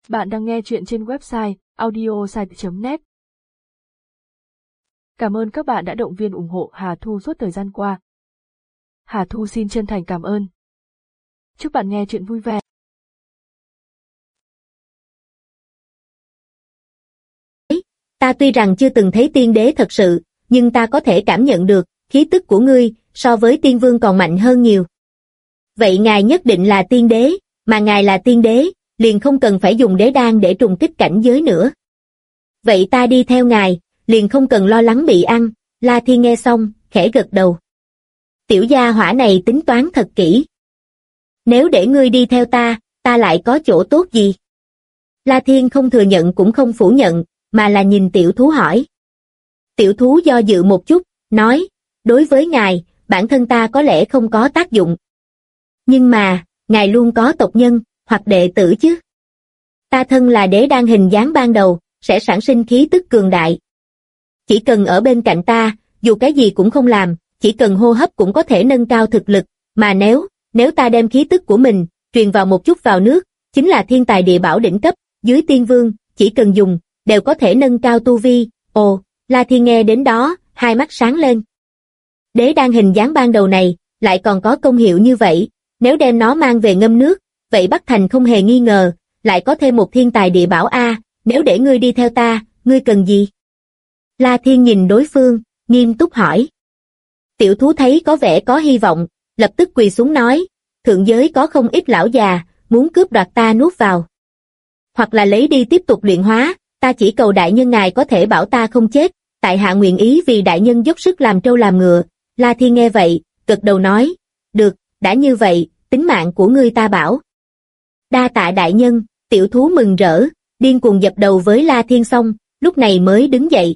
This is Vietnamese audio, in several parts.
Bạn đang nghe chuyện trên website audiosite.net. Cảm ơn các bạn đã động viên ủng hộ Hà Thu suốt thời gian qua. Hà Thu xin chân thành cảm ơn. Chúc bạn nghe chuyện vui vẻ. Ta tuy rằng chưa từng thấy tiên đế thật sự, nhưng ta có thể cảm nhận được, khí tức của ngươi, so với tiên vương còn mạnh hơn nhiều. Vậy ngài nhất định là tiên đế, mà ngài là tiên đế, liền không cần phải dùng đế đan để trùng kích cảnh giới nữa. Vậy ta đi theo ngài, liền không cần lo lắng bị ăn. La Thiên nghe xong, khẽ gật đầu. Tiểu gia hỏa này tính toán thật kỹ. Nếu để ngươi đi theo ta, ta lại có chỗ tốt gì? La Thiên không thừa nhận cũng không phủ nhận, mà là nhìn tiểu thú hỏi. Tiểu thú do dự một chút, nói, đối với ngài, bản thân ta có lẽ không có tác dụng. Nhưng mà, ngài luôn có tộc nhân, hoặc đệ tử chứ. Ta thân là đế đan hình dáng ban đầu, sẽ sản sinh khí tức cường đại. Chỉ cần ở bên cạnh ta, dù cái gì cũng không làm, chỉ cần hô hấp cũng có thể nâng cao thực lực, mà nếu ta đem khí tức của mình, truyền vào một chút vào nước, chính là thiên tài địa bảo đỉnh cấp, dưới tiên vương, chỉ cần dùng, đều có thể nâng cao tu vi. Ồ, La Thiên nghe đến đó, hai mắt sáng lên. Đế đan hình dáng ban đầu này, lại còn có công hiệu như vậy, nếu đem nó mang về ngâm nước, vậy Bắc Thành không hề nghi ngờ, lại có thêm một thiên tài địa bảo a. Nếu để ngươi đi theo ta, ngươi cần gì? La Thiên nhìn đối phương, nghiêm túc hỏi. Tiểu thú thấy có vẻ có hy vọng, lập tức quỳ xuống nói, thượng giới có không ít lão già, muốn cướp đoạt ta nuốt vào. Hoặc là lấy đi tiếp tục luyện hóa, ta chỉ cầu đại nhân ngài có thể bảo ta không chết, tại hạ nguyện ý vì đại nhân dốc sức làm trâu làm ngựa. La Thiên nghe vậy, gật đầu nói, được, đã như vậy, tính mạng của ngươi ta bảo. Đa tạ đại nhân. Tiểu thú mừng rỡ, điên cuồng dập đầu với La Thiên xong, lúc này mới đứng dậy.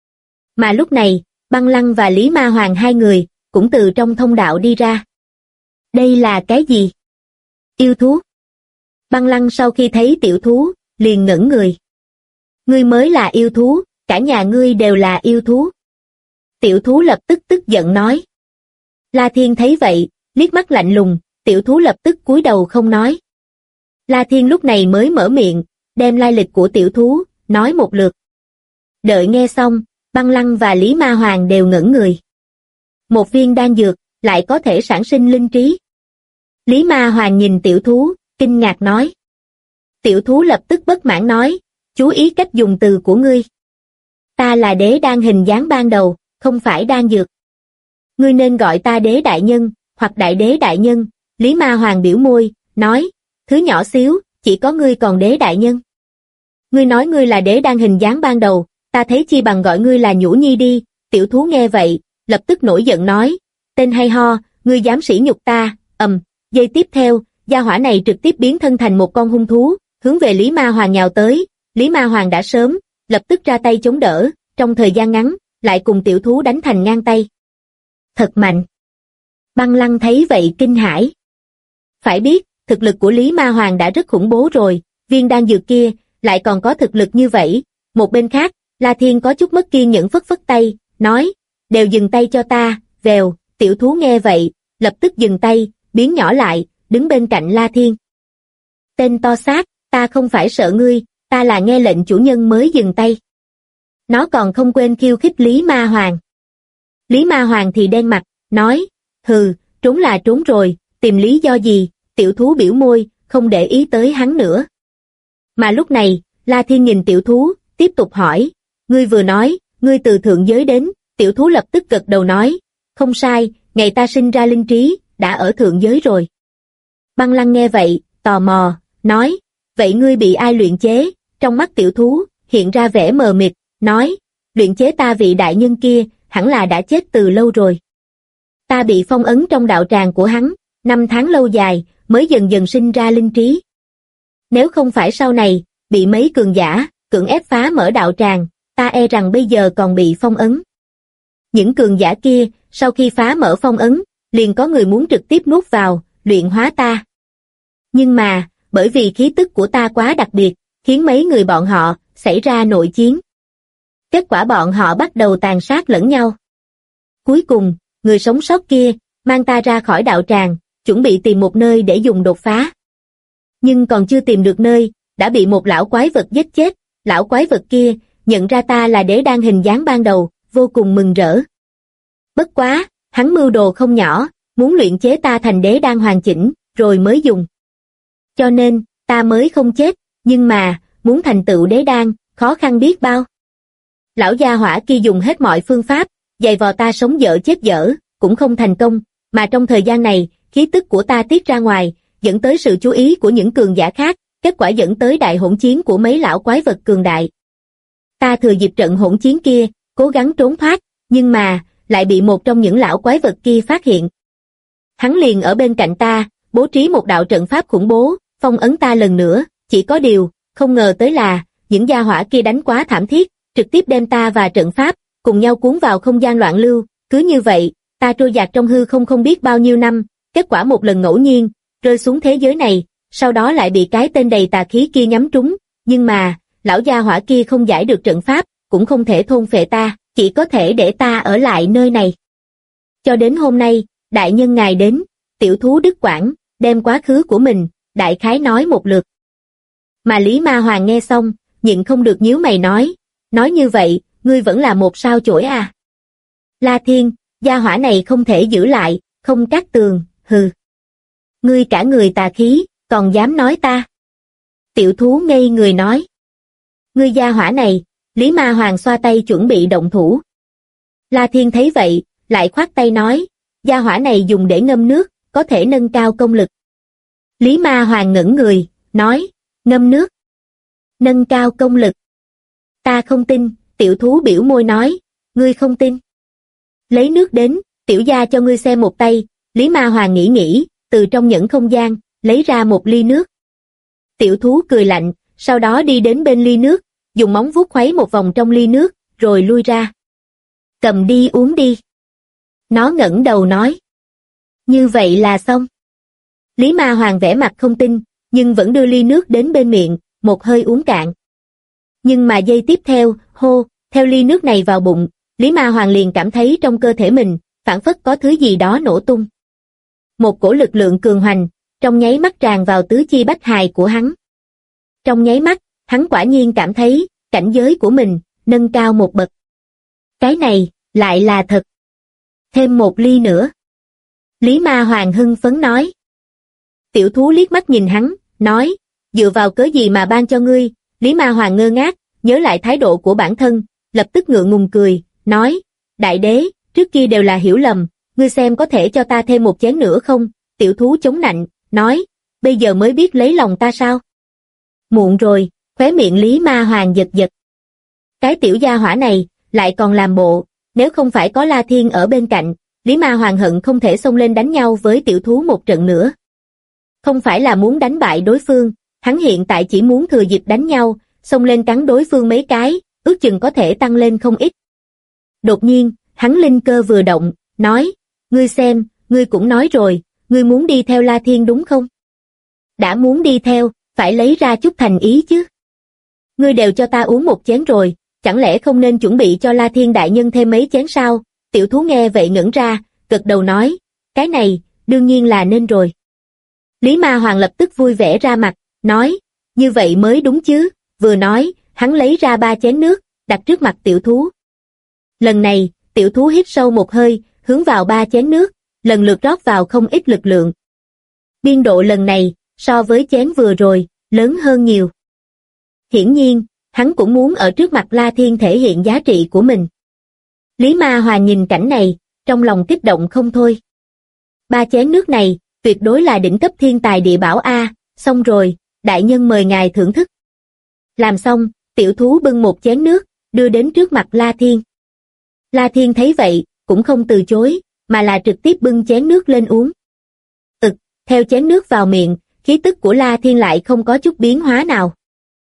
Mà lúc này, Băng Lăng và Lý Ma Hoàng hai người, cũng từ trong thông đạo đi ra. Đây là cái gì? Yêu thú. Băng Lăng sau khi thấy tiểu thú, liền ngẩn người. Ngươi mới là yêu thú, cả nhà ngươi đều là yêu thú. Tiểu thú lập tức tức giận nói. La Thiên thấy vậy, liếc mắt lạnh lùng, tiểu thú lập tức cúi đầu không nói. La Thiên lúc này mới mở miệng, đem lai lịch của tiểu thú, nói một lượt. Đợi nghe xong, Băng Lăng và Lý Ma Hoàng đều ngẩn người. Một viên đan dược, lại có thể sản sinh linh trí. Lý Ma Hoàng nhìn tiểu thú, kinh ngạc nói. Tiểu thú lập tức bất mãn nói, chú ý cách dùng từ của ngươi. Ta là đế đan hình dáng ban đầu, không phải đan dược. Ngươi nên gọi ta đế đại nhân, hoặc đại đế đại nhân. Lý Ma Hoàng biểu môi, nói, thứ nhỏ xíu, chỉ có ngươi còn đế đại nhân. Ngươi nói ngươi là đế đan hình dáng ban đầu, ta thấy chi bằng gọi ngươi là Nhũ Nhi đi. Tiểu thú nghe vậy, lập tức nổi giận nói, tên hay ho, ngươi dám sỉ nhục ta. Giây tiếp theo, gia hỏa này trực tiếp biến thân thành một con hung thú, hướng về Lý Ma Hoàng nhào tới. Lý Ma Hoàng đã sớm, lập tức ra tay chống đỡ, trong thời gian ngắn, lại cùng tiểu thú đánh thành ngang tay. Thật mạnh. Băng Lăng thấy vậy kinh hãi. Phải biết, thực lực của Lý Ma Hoàng đã rất khủng bố rồi, viên đan dược kia, lại còn có thực lực như vậy. Một bên khác, La Thiên có chút mất kiên nhẫn phất phất tay, nói, đều dừng tay cho ta. Vèo, tiểu thú nghe vậy, lập tức dừng tay, biến nhỏ lại, đứng bên cạnh La Thiên. Tên to xác, ta không phải sợ ngươi, ta là nghe lệnh chủ nhân mới dừng tay. Nó còn không quên khiêu khích Lý Ma Hoàng. Lý Ma Hoàng thì đen mặt, nói, hừ, trốn là trốn rồi, tìm lý do gì? Tiểu thú biểu môi, không để ý tới hắn nữa. Mà lúc này, La Thiên nhìn tiểu thú, tiếp tục hỏi, ngươi vừa nói, ngươi từ thượng giới đến. Tiểu thú lập tức gật đầu nói, không sai, ngày ta sinh ra linh trí, đã ở thượng giới rồi. Băng Lăng nghe vậy, tò mò, nói, vậy ngươi bị ai luyện chế? Trong mắt tiểu thú, hiện ra vẻ mờ mịt, nói, luyện chế ta vị đại nhân kia, hẳn là đã chết từ lâu rồi. Ta bị phong ấn trong đạo tràng của hắn, 5 tháng lâu dài, mới dần dần sinh ra linh trí. Nếu không phải sau này, bị mấy cường giả, cưỡng ép phá mở đạo tràng, ta e rằng bây giờ còn bị phong ấn. Những cường giả kia, sau khi phá mở phong ấn, liền có người muốn trực tiếp nuốt vào, luyện hóa ta. Nhưng mà, bởi vì khí tức của ta quá đặc biệt, khiến mấy người bọn họ, xảy ra nội chiến. Kết quả bọn họ bắt đầu tàn sát lẫn nhau. Cuối cùng, người sống sót kia, mang ta ra khỏi đạo tràng, chuẩn bị tìm một nơi để dùng đột phá. Nhưng còn chưa tìm được nơi, đã bị một lão quái vật giết chết. Lão quái vật kia nhận ra ta là đế đan hình dáng ban đầu, vô cùng mừng rỡ. Bất quá, hắn mưu đồ không nhỏ, muốn luyện chế ta thành đế đan hoàn chỉnh, rồi mới dùng. Cho nên, ta mới không chết, nhưng mà, muốn thành tựu đế đan, khó khăn biết bao. Lão gia hỏa kia dùng hết mọi phương pháp, giày vò ta sống dở chết dở, cũng không thành công, mà trong thời gian này, khí tức của ta tiết ra ngoài, dẫn tới sự chú ý của những cường giả khác, kết quả dẫn tới đại hỗn chiến của mấy lão quái vật cường đại. Ta thừa dịp trận hỗn chiến kia, cố gắng trốn thoát, nhưng mà, lại bị một trong những lão quái vật kia phát hiện. Hắn liền ở bên cạnh ta, bố trí một đạo trận pháp khủng bố, phong ấn ta lần nữa, chỉ có điều, không ngờ tới là, những gia hỏa kia đánh quá thảm thiết, trực tiếp đem ta và trận pháp, cùng nhau cuốn vào không gian loạn lưu, cứ như vậy, ta trôi dạt trong hư không biết bao nhiêu năm, kết quả một lần ngẫu nhiên, rơi xuống thế giới này, sau đó lại bị cái tên đầy tà khí kia nhắm trúng, nhưng mà, lão gia hỏa kia không giải được trận pháp, cũng không thể thôn phệ ta, chỉ có thể để ta ở lại nơi này. Cho đến hôm nay, đại nhân ngài đến, tiểu thú Đức Quảng, đem quá khứ của mình, đại khái nói một lượt. Mà Lý Ma Hoàng nghe xong, nhịn không được nhíu mày nói như vậy, ngươi vẫn là một sao chổi à. La Thiên, gia hỏa này không thể giữ lại, không cắt tường, hừ. Ngươi cả người tà khí, còn dám nói ta. Tiểu thú ngây người nói. Ngươi gia hỏa này, Lý Ma Hoàng xoa tay chuẩn bị động thủ. La Thiên thấy vậy, lại khoát tay nói, gia hỏa này dùng để ngâm nước, có thể nâng cao công lực. Lý Ma Hoàng ngẩng người, nói, ngâm nước. Nâng cao công lực. Ta không tin, tiểu thú biểu môi nói, ngươi không tin. Lấy nước đến, tiểu gia cho ngươi xem một tay, Lý Ma Hoàng nghĩ, từ trong nhẫn không gian, lấy ra một ly nước. Tiểu thú cười lạnh, sau đó đi đến bên ly nước, dùng móng vuốt khuấy một vòng trong ly nước, rồi lui ra. Cầm đi uống đi. Nó ngẩng đầu nói. Như vậy là xong. Lý Ma Hoàng vẻ mặt không tin, nhưng vẫn đưa ly nước đến bên miệng, một hơi uống cạn. Nhưng mà giây tiếp theo, theo ly nước này vào bụng, Lý Ma Hoàng liền cảm thấy trong cơ thể mình, phảng phất có thứ gì đó nổ tung. Một cổ lực lượng cường hoành, trong nháy mắt tràn vào tứ chi bách hài của hắn. Trong nháy mắt, hắn quả nhiên cảm thấy, cảnh giới của mình, nâng cao một bậc. Cái này, lại là thật. Thêm một ly nữa. Lý Ma Hoàng hưng phấn nói. Tiểu thú liếc mắt nhìn hắn, nói, dựa vào cớ gì mà ban cho ngươi. Lý Ma Hoàng ngơ ngác, nhớ lại thái độ của bản thân, lập tức ngượng ngùng cười, nói, đại đế, trước kia đều là hiểu lầm, ngươi xem có thể cho ta thêm một chén nữa không? Tiểu thú chống nạnh, nói, bây giờ mới biết lấy lòng ta sao? Muộn rồi, khóe miệng Lý Ma Hoàng giật giật. Cái tiểu gia hỏa này, lại còn làm bộ, nếu không phải có La Thiên ở bên cạnh, Lý Ma Hoàng hận không thể xông lên đánh nhau với tiểu thú một trận nữa. Không phải là muốn đánh bại đối phương, hắn hiện tại chỉ muốn thừa dịp đánh nhau, xông lên cắn đối phương mấy cái, ước chừng có thể tăng lên không ít. Đột nhiên, hắn linh cơ vừa động, nói, ngươi xem, ngươi cũng nói rồi, ngươi muốn đi theo La Thiên đúng không? Đã muốn đi theo, phải lấy ra chút thành ý chứ. Ngươi đều cho ta uống một chén rồi, chẳng lẽ không nên chuẩn bị cho La Thiên đại nhân thêm mấy chén sao? Tiểu thú nghe vậy ngẩn ra, gật đầu nói, cái này, đương nhiên là nên rồi. Lý Ma Hoàng lập tức vui vẻ ra mặt, nói, như vậy mới đúng chứ, vừa nói, hắn lấy ra 3 chén nước, đặt trước mặt tiểu thú. Lần này, tiểu thú hít sâu một hơi, hướng vào 3 chén nước, lần lượt rót vào không ít lực lượng. Biên độ lần này, so với chén vừa rồi, lớn hơn nhiều. Hiển nhiên, hắn cũng muốn ở trước mặt La Thiên thể hiện giá trị của mình. Lý Ma Hoàng nhìn cảnh này, trong lòng kích động không thôi. 3 chén nước này, tuyệt đối là đỉnh cấp thiên tài địa bảo A, xong rồi, đại nhân mời ngài thưởng thức. Làm xong, tiểu thú bưng một chén nước, đưa đến trước mặt La Thiên. La Thiên thấy vậy, cũng không từ chối, mà là trực tiếp bưng chén nước lên uống. Theo chén nước vào miệng, khí tức của La Thiên lại không có chút biến hóa nào.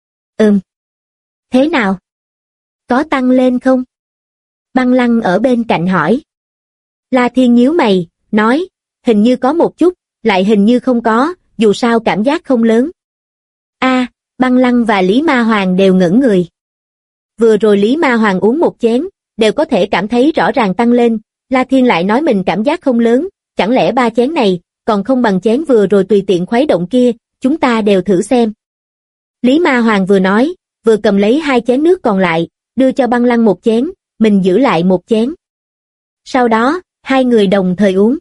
Thế nào? Có tăng lên không? Băng Lăng ở bên cạnh hỏi. La Thiên nhíu mày, nói, hình như có một chút, lại hình như không có, dù sao cảm giác không lớn. Băng Lăng và Lý Ma Hoàng đều ngẩn người. Vừa rồi Lý Ma Hoàng uống một chén, đều có thể cảm thấy rõ ràng tăng lên, La Thiên lại nói mình cảm giác không lớn, chẳng lẽ 3 chén này, còn không bằng chén vừa rồi tùy tiện khuấy động kia, chúng ta đều thử xem. Lý Ma Hoàng vừa nói, vừa cầm lấy 2 chén nước còn lại, đưa cho Băng Lăng 1 chén, mình giữ lại 1 chén. Sau đó, 2 người đồng thời uống.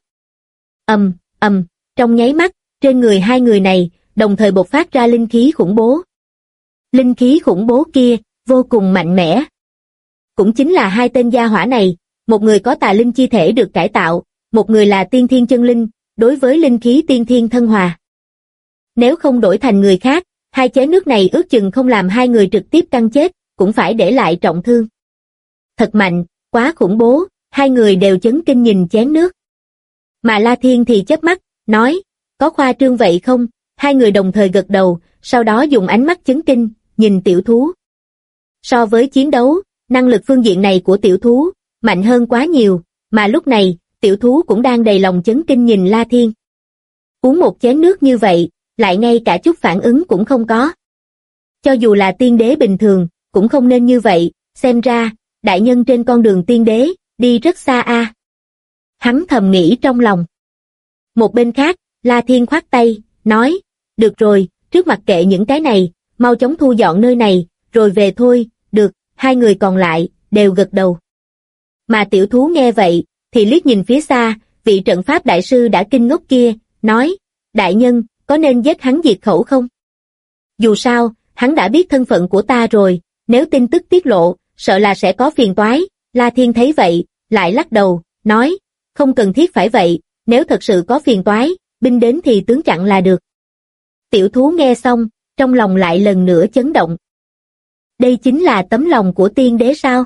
Trong nháy mắt, trên người 2 người này, đồng thời bộc phát ra linh khí khủng bố. Linh khí khủng bố kia, vô cùng mạnh mẽ. Cũng chính là 2 tên gia hỏa này, một người có tà linh chi thể được cải tạo, một người là tiên thiên chân linh, đối với linh khí tiên thiên thân hòa. Nếu không đổi thành người khác, 2 chén nước này ước chừng không làm 2 người trực tiếp căng chết, cũng phải để lại trọng thương. Thật mạnh, quá khủng bố, 2 người đều chấn kinh nhìn chén nước. Mà La Thiên thì chớp mắt, nói, có khoa trương vậy không? 2 người đồng thời gật đầu, sau đó dùng ánh mắt chấn kinh, nhìn tiểu thú. So với chiến đấu, năng lực phương diện này của tiểu thú, mạnh hơn quá nhiều, mà lúc này, tiểu thú cũng đang đầy lòng chấn kinh nhìn La Thiên. Uống một chén nước như vậy, lại ngay cả chút phản ứng cũng không có. Cho dù là tiên đế bình thường, cũng không nên như vậy, xem ra, đại nhân trên con đường tiên đế, đi rất xa a. Hắn thầm nghĩ trong lòng. Một bên khác, La Thiên khoát tay, nói, được rồi, trước mặt kệ những cái này, mau chóng thu dọn nơi này, rồi về thôi, được, 2 người còn lại, đều gật đầu. Mà tiểu thú nghe vậy, thì liếc nhìn phía xa, vị trận pháp đại sư đã kinh ngốc kia, nói, đại nhân, có nên giết hắn diệt khẩu không? Dù sao, hắn đã biết thân phận của ta rồi, nếu tin tức tiết lộ, sợ là sẽ có phiền toái. La Thiên thấy vậy, lại lắc đầu, nói, không cần thiết phải vậy, nếu thật sự có phiền toái, binh đến thì tướng chặn là được. Tiểu thú nghe xong, trong lòng lại lần nữa chấn động. Đây chính là tấm lòng của tiên đế sao?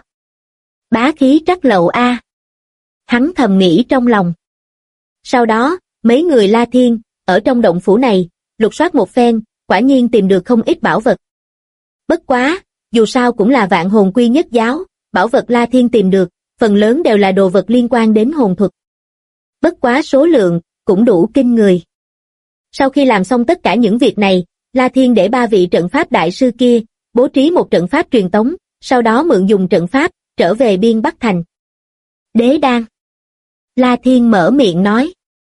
Bá khí trắc lậu a. Hắn thầm nghĩ trong lòng. Sau đó, mấy người La Thiên, ở trong động phủ này, lục soát một phen, quả nhiên tìm được không ít bảo vật. Bất quá, dù sao cũng là Vạn Hồn Quy Nhất giáo, bảo vật La Thiên tìm được, phần lớn đều là đồ vật liên quan đến hồn thuật. Bất quá số lượng, cũng đủ kinh người. Sau khi làm xong tất cả những việc này, La Thiên để 3 vị trận pháp đại sư kia, bố trí một trận pháp truyền tống, sau đó mượn dùng trận pháp, trở về Biên Bắc Thành. Đế đan. La Thiên mở miệng nói.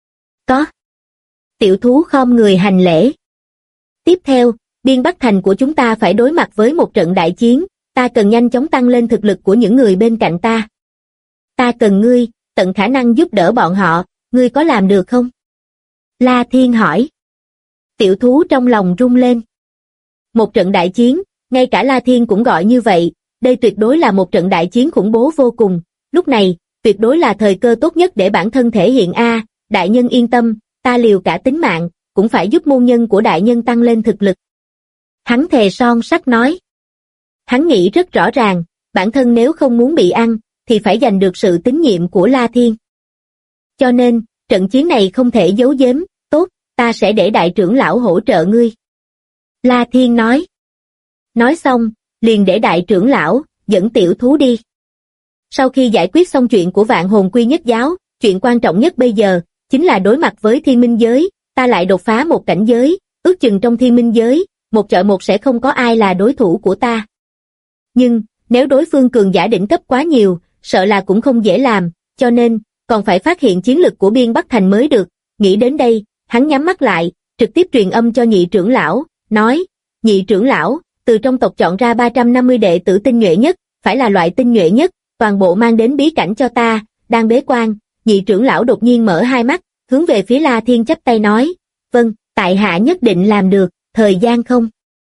Có. Tiểu thú khom người hành lễ. Tiếp theo, Biên Bắc Thành của chúng ta phải đối mặt với một trận đại chiến, ta cần nhanh chóng tăng lên thực lực của những người bên cạnh ta. Ta cần ngươi, tận khả năng giúp đỡ bọn họ, ngươi có làm được không? La Thiên hỏi. Tiểu thú trong lòng rung lên. Một trận đại chiến, ngay cả La Thiên cũng gọi như vậy, đây tuyệt đối là một trận đại chiến khủng bố vô cùng, lúc này, tuyệt đối là thời cơ tốt nhất để bản thân thể hiện a. Đại nhân yên tâm, ta liều cả tính mạng, cũng phải giúp môn nhân của đại nhân tăng lên thực lực. Hắn thề son sắt nói. Hắn nghĩ rất rõ ràng, bản thân nếu không muốn bị ăn, thì phải giành được sự tín nhiệm của La Thiên. Cho nên, trận chiến này không thể giấu giếm, tốt, ta sẽ để đại trưởng lão hỗ trợ ngươi. La Thiên nói. Nói xong, liền để đại trưởng lão, dẫn tiểu thú đi. Sau khi giải quyết xong chuyện của Vạn Hồn Quy Nhất giáo, chuyện quan trọng nhất bây giờ, chính là đối mặt với thiên minh giới, ta lại đột phá một cảnh giới, ước chừng trong thiên minh giới, một chọi một sẽ không có ai là đối thủ của ta. Nhưng, nếu đối phương cường giả đỉnh cấp quá nhiều, sợ là cũng không dễ làm, cho nên, còn phải phát hiện chiến lực của Biên Bắc Thành mới được. Nghĩ đến đây, hắn nhắm mắt lại, trực tiếp truyền âm cho nhị trưởng lão, nói, nhị trưởng lão, từ trong tộc chọn ra 350 đệ tử tinh nhuệ nhất, phải là loại tinh nhuệ nhất, toàn bộ mang đến bí cảnh cho ta. Đang bế quan, nhị trưởng lão đột nhiên mở hai mắt, hướng về phía La Thiên chắp tay nói, vâng, tại hạ nhất định làm được, thời gian không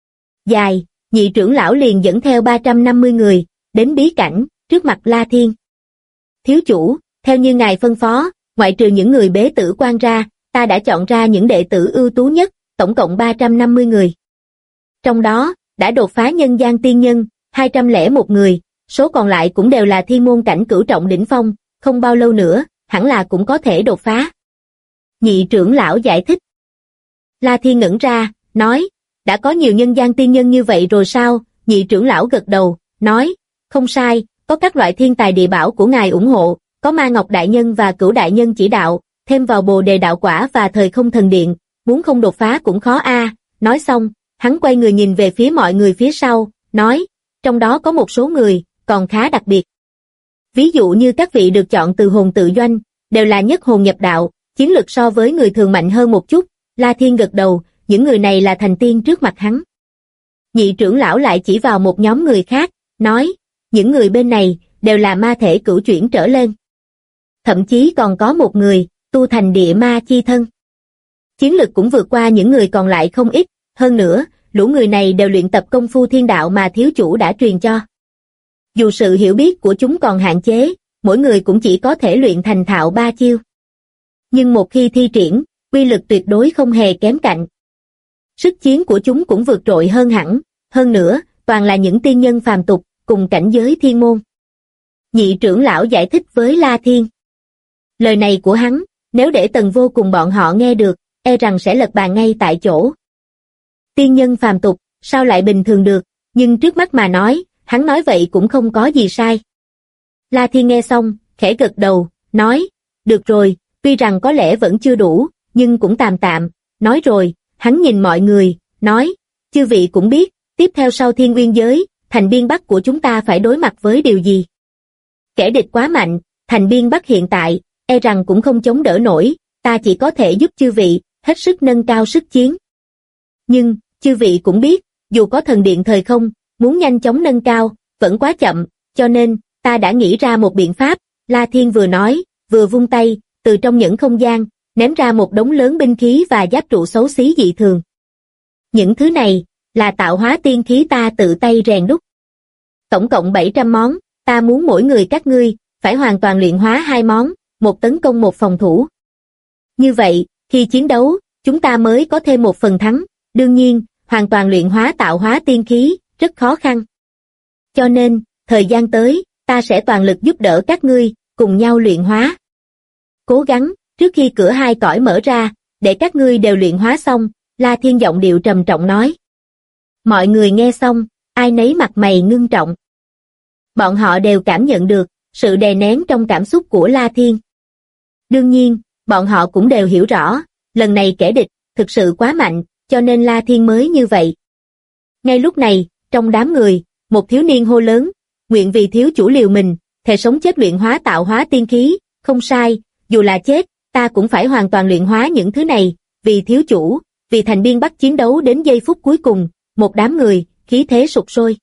dài, nhị trưởng lão liền dẫn theo 350 người, đến bí cảnh, trước mặt La Thiên. Thiếu chủ, theo như ngài phân phó, ngoại trừ những người bế tử quan ra, ta đã chọn ra những đệ tử ưu tú nhất, tổng cộng 350 người. Trong đó, đã đột phá nhân gian tiên nhân, 201 người, số còn lại cũng đều là thiên môn cảnh cửu trọng đỉnh phong, không bao lâu nữa, hẳn là cũng có thể đột phá. Nhị trưởng lão giải thích. La Thiên ngẩn ra, nói, đã có nhiều nhân gian tiên nhân như vậy rồi sao? Nhị trưởng lão gật đầu, nói, không sai, có các loại thiên tài địa bảo của ngài ủng hộ, có Ma Ngọc Đại Nhân và Cửu Đại Nhân chỉ đạo, thêm vào Bồ Đề Đạo Quả và Thời Không Thần Điện, muốn không đột phá cũng khó a. Nói xong, hắn quay người nhìn về phía mọi người phía sau, nói, trong đó có một số người, còn khá đặc biệt. Ví dụ như các vị được chọn từ hồn tự doanh, đều là nhất hồn nhập đạo, chiến lực so với người thường mạnh hơn một chút. La Thiên gật đầu, những người này là thành tiên trước mặt hắn. Nhị trưởng lão lại chỉ vào một nhóm người khác, nói, những người bên này đều là ma thể cửu chuyển trở lên. Thậm chí còn có một người tu thành địa ma chi thân. Chiến lực cũng vượt qua những người còn lại không ít, hơn nữa, lũ người này đều luyện tập công phu thiên đạo mà thiếu chủ đã truyền cho. Dù sự hiểu biết của chúng còn hạn chế, mỗi người cũng chỉ có thể luyện thành thạo 3 chiêu. Nhưng một khi thi triển, uy lực tuyệt đối không hề kém cạnh. Sức chiến của chúng cũng vượt trội hơn hẳn, hơn nữa, toàn là những tiên nhân phàm tục, cùng cảnh giới thiên môn. Nhị trưởng lão giải thích với La Thiên. Lời này của hắn, nếu để Tần Vô cùng bọn họ nghe được, e rằng sẽ lật bàn ngay tại chỗ. Tiên nhân phàm tục, sao lại bình thường được, nhưng trước mắt mà nói, hắn nói vậy cũng không có gì sai. La Thiên nghe xong, khẽ gật đầu, nói, được rồi, tuy rằng có lẽ vẫn chưa đủ, nhưng cũng tạm tạm, nói rồi, hắn nhìn mọi người, nói, chư vị cũng biết, tiếp theo sau Thiên Nguyên giới, thành biên Bắc của chúng ta phải đối mặt với điều gì. Kẻ địch quá mạnh, thành biên Bắc hiện tại, e rằng cũng không chống đỡ nổi, ta chỉ có thể giúp chư vị, hết sức nâng cao sức chiến. Nhưng, chư vị cũng biết, dù có thần điện thời không, muốn nhanh chóng nâng cao, vẫn quá chậm, cho nên, ta đã nghĩ ra một biện pháp. La Thiên vừa nói, vừa vung tay, từ trong những không gian, ném ra một đống lớn binh khí và giáp trụ xấu xí dị thường. Những thứ này, là tạo hóa tiên khí ta tự tay rèn đúc. Tổng cộng 700 món, ta muốn mỗi người các ngươi, phải hoàn toàn luyện hóa 2 món, một tấn công một phòng thủ. Như vậy, khi chiến đấu, chúng ta mới có thêm một phần thắng, đương nhiên, hoàn toàn luyện hóa tạo hóa tiên khí, rất khó khăn. Cho nên, thời gian tới, ta sẽ toàn lực giúp đỡ các ngươi, cùng nhau luyện hóa. Cố gắng, trước khi cửa 2 cõi mở ra, để các ngươi đều luyện hóa xong, La Thiên giọng điệu trầm trọng nói. Mọi người nghe xong, ai nấy mặt mày ngưng trọng. Bọn họ đều cảm nhận được, sự đè nén trong cảm xúc của La Thiên. Đương nhiên, bọn họ cũng đều hiểu rõ, lần này kẻ địch, thực sự quá mạnh, cho nên La Thiên mới như vậy. Ngay lúc này, trong đám người, một thiếu niên hô lớn, nguyện vì thiếu chủ liều mình, thề sống chết luyện hóa tạo hóa tiên khí, không sai, dù là chết, ta cũng phải hoàn toàn luyện hóa những thứ này, vì thiếu chủ, vì thành biên Bắc chiến đấu đến giây phút cuối cùng, một đám người, khí thế sục sôi.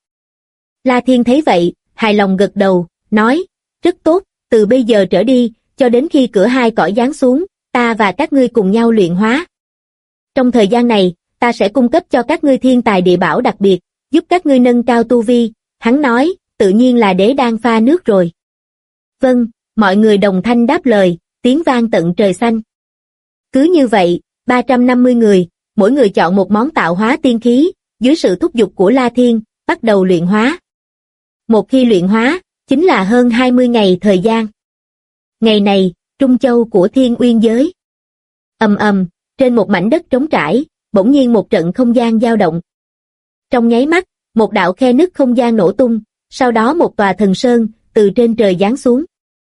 La Thiên thấy vậy, hài lòng gật đầu, nói, rất tốt, từ bây giờ trở đi, cho đến khi cửa 2 cõi giáng xuống, ta và các ngươi cùng nhau luyện hóa. Trong thời gian này, ta sẽ cung cấp cho các ngươi thiên tài địa bảo đặc biệt, giúp các ngươi nâng cao tu vi, hắn nói, tự nhiên là đế đan pha nước rồi. Vâng, mọi người đồng thanh đáp lời, tiếng vang tận trời xanh. Cứ như vậy, 350 người, mỗi người chọn một món tạo hóa tiên khí, dưới sự thúc giục của La Thiên, bắt đầu luyện hóa. Một khi luyện hóa, chính là hơn 20 ngày thời gian. Ngày này, Trung Châu của Thiên Uyên giới. Ầm ầm, trên một mảnh đất trống trải, bỗng nhiên một trận không gian dao động. Trong nháy mắt, một đạo khe nứt không gian nổ tung, sau đó một tòa thần sơn, từ trên trời giáng xuống.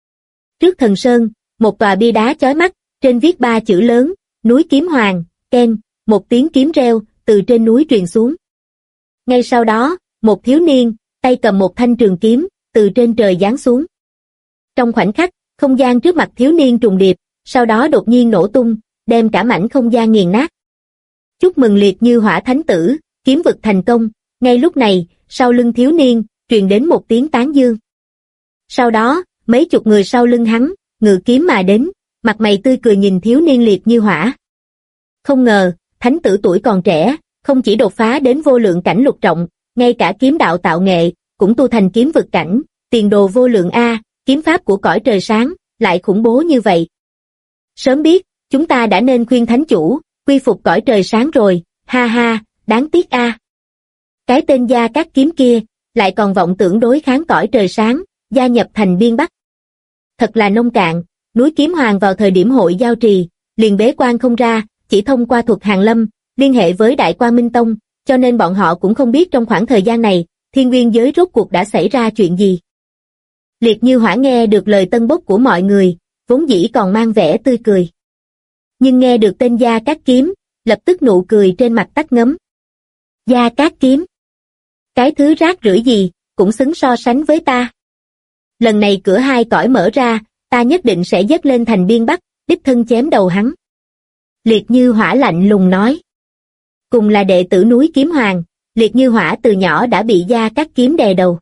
Trước thần sơn, một tòa bia đá chói mắt, trên viết 3 chữ lớn, núi Kiếm Hoàng, keng, một tiếng kiếm reo, từ trên núi truyền xuống. Ngay sau đó, một thiếu niên, tay cầm một thanh trường kiếm, từ trên trời giáng xuống. Trong khoảnh khắc, không gian trước mặt thiếu niên trùng điệp, sau đó đột nhiên nổ tung, đem cả mảnh không gian nghiền nát. Chúc mừng Liệt Như Hỏa Thánh Tử, kiếm vực thành công, ngay lúc này, sau lưng thiếu niên, truyền đến một tiếng tán dương. Sau đó, mấy chục người sau lưng hắn, ngự kiếm mà đến, mặt mày tươi cười nhìn thiếu niên Liệt Như Hỏa. Không ngờ, Thánh Tử tuổi còn trẻ, không chỉ đột phá đến vô lượng cảnh lục trọng, ngay cả kiếm đạo tạo nghệ, cũng tu thành kiếm vực cảnh, tiền đồ vô lượng a, kiếm pháp của cõi trời sáng, lại khủng bố như vậy. Sớm biết, chúng ta đã nên khuyên thánh chủ, quy phục cõi trời sáng rồi, ha ha, đáng tiếc a. Cái tên Gia Cát Kiếm kia, lại còn vọng tưởng đối kháng cõi trời sáng, gia nhập thành biên Bắc. Thật là nông cạn, núi Kiếm Hoàng vào thời điểm hội giao trì, liền bế quan không ra, chỉ thông qua thuật Hàn Lâm, liên hệ với Đại Quang Minh Tông, cho nên bọn họ cũng không biết trong khoảng thời gian này, Thiên Nguyên giới rốt cuộc đã xảy ra chuyện gì. Liệt Như Hỏa nghe được lời tân bốc của mọi người, vốn dĩ còn mang vẻ tươi cười. Nhưng nghe được tên Gia Cát Kiếm, lập tức nụ cười trên mặt tắt ngấm. Gia Cát Kiếm? Cái thứ rác rưởi gì, cũng xứng so sánh với ta. Lần này cửa 2 cõi mở ra, ta nhất định sẽ dứt lên thành biên Bắc, đích thân chém đầu hắn. Liệt Như Hỏa lạnh lùng nói. Cùng là đệ tử núi Kiếm Hoàng, Liệt Như Hỏa từ nhỏ đã bị Gia Cát Kiếm đè đầu.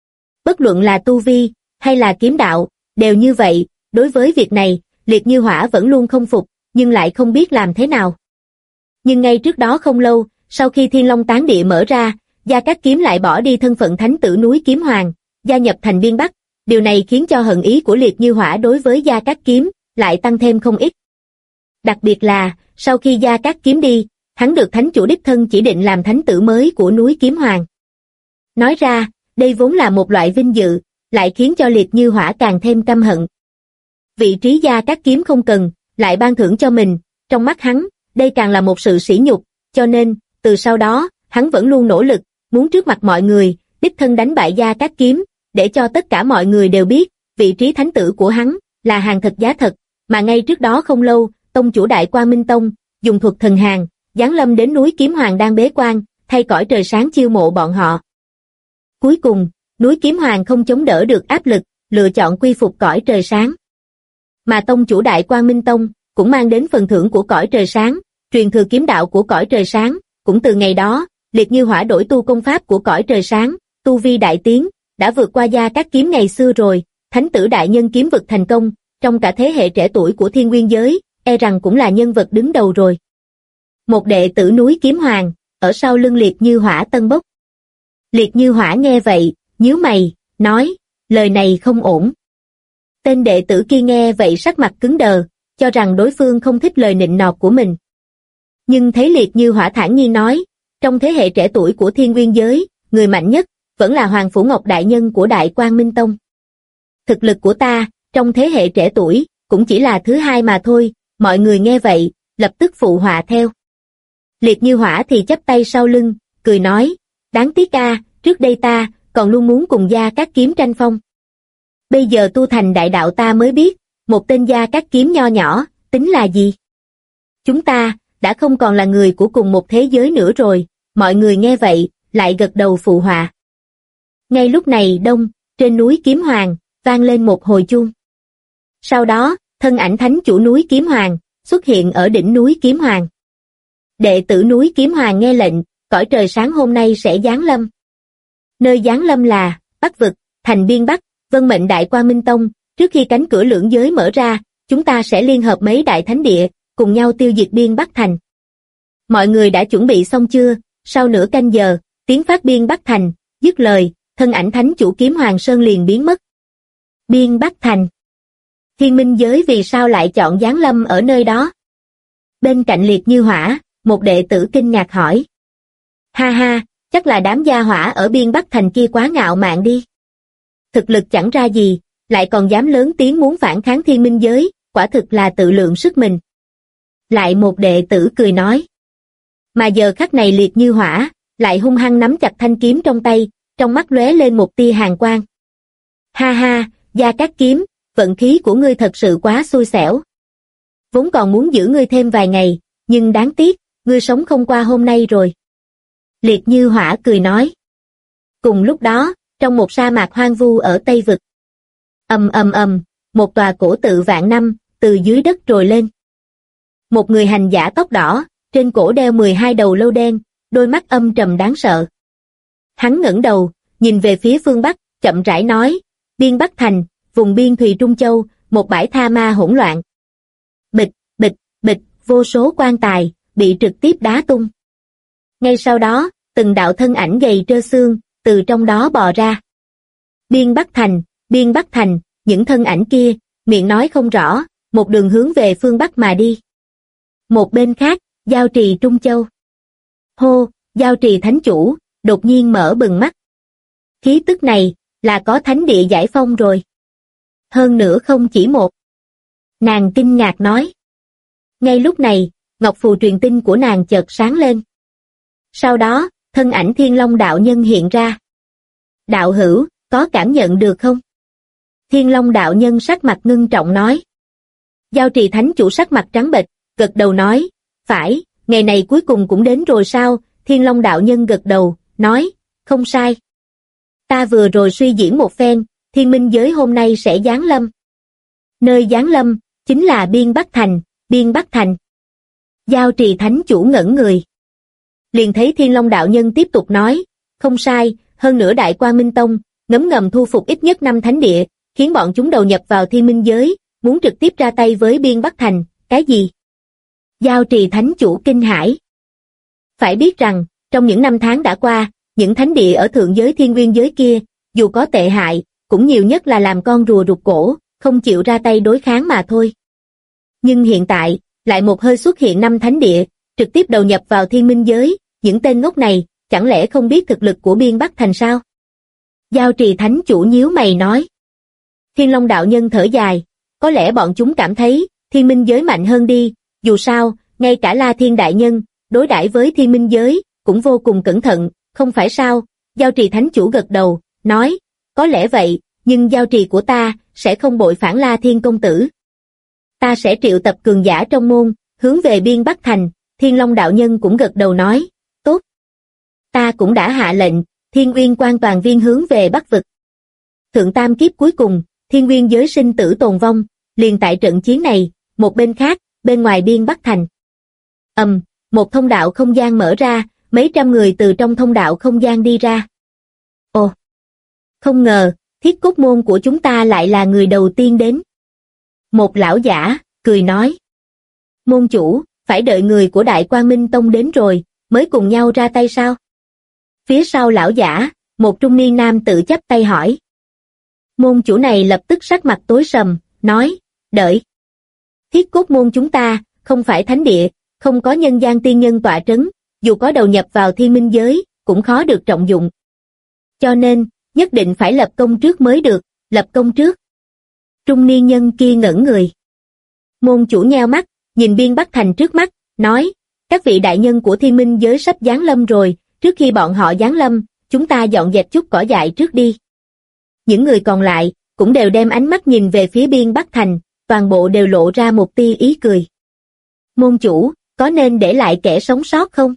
Bất luận là tu vi, hay là kiếm đạo, đều như vậy, đối với việc này, Liệt Như Hỏa vẫn luôn không phục, nhưng lại không biết làm thế nào. Nhưng ngay trước đó không lâu, sau khi Thiên Long Tán Địa mở ra, Gia Cát Kiếm lại bỏ đi thân phận thánh tử núi Kiếm Hoàng, gia nhập thành Biên Bắc, điều này khiến cho hận ý của Liệt Như Hỏa đối với Gia Cát Kiếm lại tăng thêm không ít. Đặc biệt là, sau khi Gia Cát Kiếm đi, hắn được thánh chủ đích thân chỉ định làm thánh tử mới của núi Kiếm Hoàng. Nói ra, đây vốn là một loại vinh dự, lại khiến cho Liệt Như Hỏa càng thêm căm hận. Vị trí Gia Cát Kiếm không cần, lại ban thưởng cho mình, trong mắt hắn, đây càng là một sự sỉ nhục, cho nên, từ sau đó, hắn vẫn luôn nỗ lực, muốn trước mặt mọi người, đích thân đánh bại Gia Cát Kiếm, để cho tất cả mọi người đều biết, vị trí thánh tử của hắn, là hàng thật giá thật, mà ngay trước đó không lâu, tông chủ Đại Quang Minh Tông, dùng thuật thần hàng, giáng lâm đến núi Kiếm Hoàng đang bế quan, thay cõi trời sáng chiêu mộ bọn họ. Cuối cùng, núi Kiếm Hoàng không chống đỡ được áp lực, lựa chọn quy phục cõi trời sáng. Mà tông chủ Đại Quang Minh Tông, cũng mang đến phần thưởng của cõi trời sáng, truyền thừa kiếm đạo của cõi trời sáng, cũng từ ngày đó, Liệt Như Hỏa đổi tu công pháp của cõi trời sáng, tu vi đại tiến, đã vượt qua Gia Cát Kiếm ngày xưa rồi, thánh tử đại nhân kiếm vực thành công, trong cả thế hệ trẻ tuổi của Thiên Nguyên giới, e rằng cũng là nhân vật đứng đầu rồi. Một đệ tử núi Kiếm Hoàng, ở sau lưng Liệt Như Hỏa tân bốc. Liệt Như Hỏa nghe vậy, nhíu mày, nói, lời này không ổn. Tên đệ tử kia nghe vậy sắc mặt cứng đờ, cho rằng đối phương không thích lời nịnh nọt của mình. Nhưng thấy Liệt Như Hỏa thản nhiên nói, trong thế hệ trẻ tuổi của Thiên Nguyên giới, người mạnh nhất, vẫn là Hoàng Phủ Ngọc đại nhân của Đại Quang Minh Tông. Thực lực của ta, trong thế hệ trẻ tuổi, cũng chỉ là thứ hai mà thôi, mọi người nghe vậy, lập tức phụ họa theo. Liệt Như Hỏa thì chắp tay sau lưng, cười nói, đáng tiếc a, trước đây ta, còn luôn muốn cùng Gia Cát Kiếm tranh phong. Bây giờ tu thành đại đạo ta mới biết, một tên Gia Cát Kiếm nho nhỏ, tính là gì? Chúng ta, đã không còn là người của cùng một thế giới nữa rồi, mọi người nghe vậy, lại gật đầu phụ họa. Ngay lúc này đông, trên núi Kiếm Hoàng, vang lên một hồi chuông. Sau đó, thân ảnh thánh chủ núi Kiếm Hoàng, xuất hiện ở đỉnh núi Kiếm Hoàng. Đệ tử núi Kiếm Hoàng nghe lệnh, cõi trời sáng hôm nay sẽ giáng lâm. Nơi giáng lâm là, Bắc Vực, thành Biên Bắc, Vân mệnh Đại Quang Minh Tông, trước khi cánh cửa lưỡng giới mở ra, chúng ta sẽ liên hợp mấy đại thánh địa, cùng nhau tiêu diệt Biên Bắc thành. Mọi người đã chuẩn bị xong chưa? Sau nửa canh giờ, tiếng phát Biên Bắc thành, dứt lời, thân ảnh thánh chủ Kiếm Hoàng Sơn liền biến mất. Biên Bắc thành. Thiên Minh giới vì sao lại chọn giáng lâm ở nơi đó? Bên cạnh Liệt Như Hỏa, một đệ tử kinh ngạc hỏi. Ha ha, chắc là đám gia hỏa ở Biên Bắc thành kia quá ngạo mạn đi. Thực lực chẳng ra gì, lại còn dám lớn tiếng muốn phản kháng Thiên Minh giới, quả thực là tự lượng sức mình. Lại một đệ tử cười nói. Mà giờ khắc này Liệt Như Hỏa, lại hung hăng nắm chặt thanh kiếm trong tay, trong mắt lóe lên một tia hàn quang. Ha ha, Gia Cát Kiếm, vận khí của ngươi thật sự quá xui xẻo. Vốn còn muốn giữ ngươi thêm vài ngày, nhưng đáng tiếc, ngươi sống không qua hôm nay rồi. Liệt Như Hỏa cười nói. Cùng lúc đó, trong một sa mạc hoang vu ở Tây Vực. Ầm ầm ầm, một tòa cổ tự vạn năm, từ dưới đất trồi lên. Một người hành giả tóc đỏ, trên cổ đeo 12 đầu lâu đen, đôi mắt âm trầm đáng sợ. Hắn ngẩng đầu, nhìn về phía phương Bắc, chậm rãi nói, Biên Bắc thành, vùng biên thùy Trung Châu, một bãi tha ma hỗn loạn. Bịch, bịch, bịch, vô số quan tài, bị trực tiếp đá tung. Ngay sau đó, từng đạo thân ảnh gầy trơ xương, từ trong đó bò ra. Biên Bắc thành, những thân ảnh kia, miệng nói không rõ, một đường hướng về phương Bắc mà đi. Một bên khác, Giao Trì Trung Châu. Hô, Giao Trì thánh chủ, đột nhiên mở bừng mắt. Khí tức này, là có thánh địa giải phong rồi. Hơn nữa không chỉ một. Nàng kinh ngạc nói. Ngay lúc này, ngọc phù truyền tin của nàng chợt sáng lên. Sau đó, thân ảnh Thiên Long đạo nhân hiện ra. Đạo hữu, có cảm nhận được không? Thiên Long đạo nhân sắc mặt ngưng trọng nói. Giao Trì thánh chủ sắc mặt trắng bệch, gật đầu nói, phải, ngày này cuối cùng cũng đến rồi sao? Thiên Long đạo nhân gật đầu, nói, không sai. Ta vừa rồi suy diễn một phen, Thiên Minh giới hôm nay sẽ giáng lâm. Nơi giáng lâm, chính là Biên Bắc thành, Biên Bắc thành. Giao Trì thánh chủ ngẩn người. Liền thấy Thiên Long đạo nhân tiếp tục nói, không sai, hơn nữa Đại Quang Minh Tông, ngấm ngầm thu phục ít nhất 5 thánh địa, khiến bọn chúng đầu nhập vào Thiên Minh giới, muốn trực tiếp ra tay với Biên Bắc Thành, cái gì? Giao Trì thánh chủ kinh hãi. Phải biết rằng, trong những năm tháng đã qua, những thánh địa ở thượng giới Thiên Nguyên giới kia, dù có tệ hại, cũng nhiều nhất là làm con rùa rụt cổ, không chịu ra tay đối kháng mà thôi. Nhưng hiện tại, lại một hơi xuất hiện 5 thánh địa, trực tiếp đầu nhập vào Thiên Minh giới, những tên ngốc này, chẳng lẽ không biết thực lực của Biên Bắc Thành sao? Giao Trì thánh chủ nhíu mày nói. Thiên Long đạo nhân thở dài, có lẽ bọn chúng cảm thấy, Thiên Minh giới mạnh hơn đi, dù sao, ngay cả La Thiên đại nhân, đối đãi với Thiên Minh giới, cũng vô cùng cẩn thận, không phải sao? Giao Trì thánh chủ gật đầu, nói, có lẽ vậy, nhưng giao trì của ta, sẽ không bội phản La Thiên công tử. Ta sẽ triệu tập cường giả trong môn, hướng về Biên Bắc Thành, Thiên Long đạo nhân cũng gật đầu nói, tốt. Ta cũng đã hạ lệnh, Thiên Uyên Quan toàn viên hướng về Bắc vực. Thượng tam kiếp cuối cùng, Thiên Nguyên giới sinh tử tồn vong, liền tại trận chiến này, một bên khác, bên ngoài Biên Bắc Thành. Một thông đạo không gian mở ra, mấy trăm người từ trong thông đạo không gian đi ra. Ồ! Không ngờ, Thiết Cốt môn của chúng ta lại là người đầu tiên đến. Một lão giả, cười nói. Môn chủ, phải đợi người của Đại Quang Minh Tông đến rồi, mới cùng nhau ra tay sao? Phía sau lão giả, một trung niên nam tự chắp tay hỏi. Môn chủ này lập tức sắc mặt tối sầm, nói, đợi. Thiết Cốt môn chúng ta, không phải thánh địa, không có nhân gian tiên nhân tọa trấn, dù có đầu nhập vào Thiên Minh giới, cũng khó được trọng dụng. Cho nên, nhất định phải lập công trước mới được, lập công trước. Trung niên nhân kia ngẩn người. Môn chủ nheo mắt, nhìn Biên Bắc Thành trước mắt, nói, các vị đại nhân của Thiên Minh giới sắp giáng lâm rồi, trước khi bọn họ giáng lâm, chúng ta dọn dẹp chút cỏ dại trước đi. Những người còn lại, cũng đều đem ánh mắt nhìn về phía Biên Bắc Thành, toàn bộ đều lộ ra một tia ý cười. Môn chủ, có nên để lại kẻ sống sót không?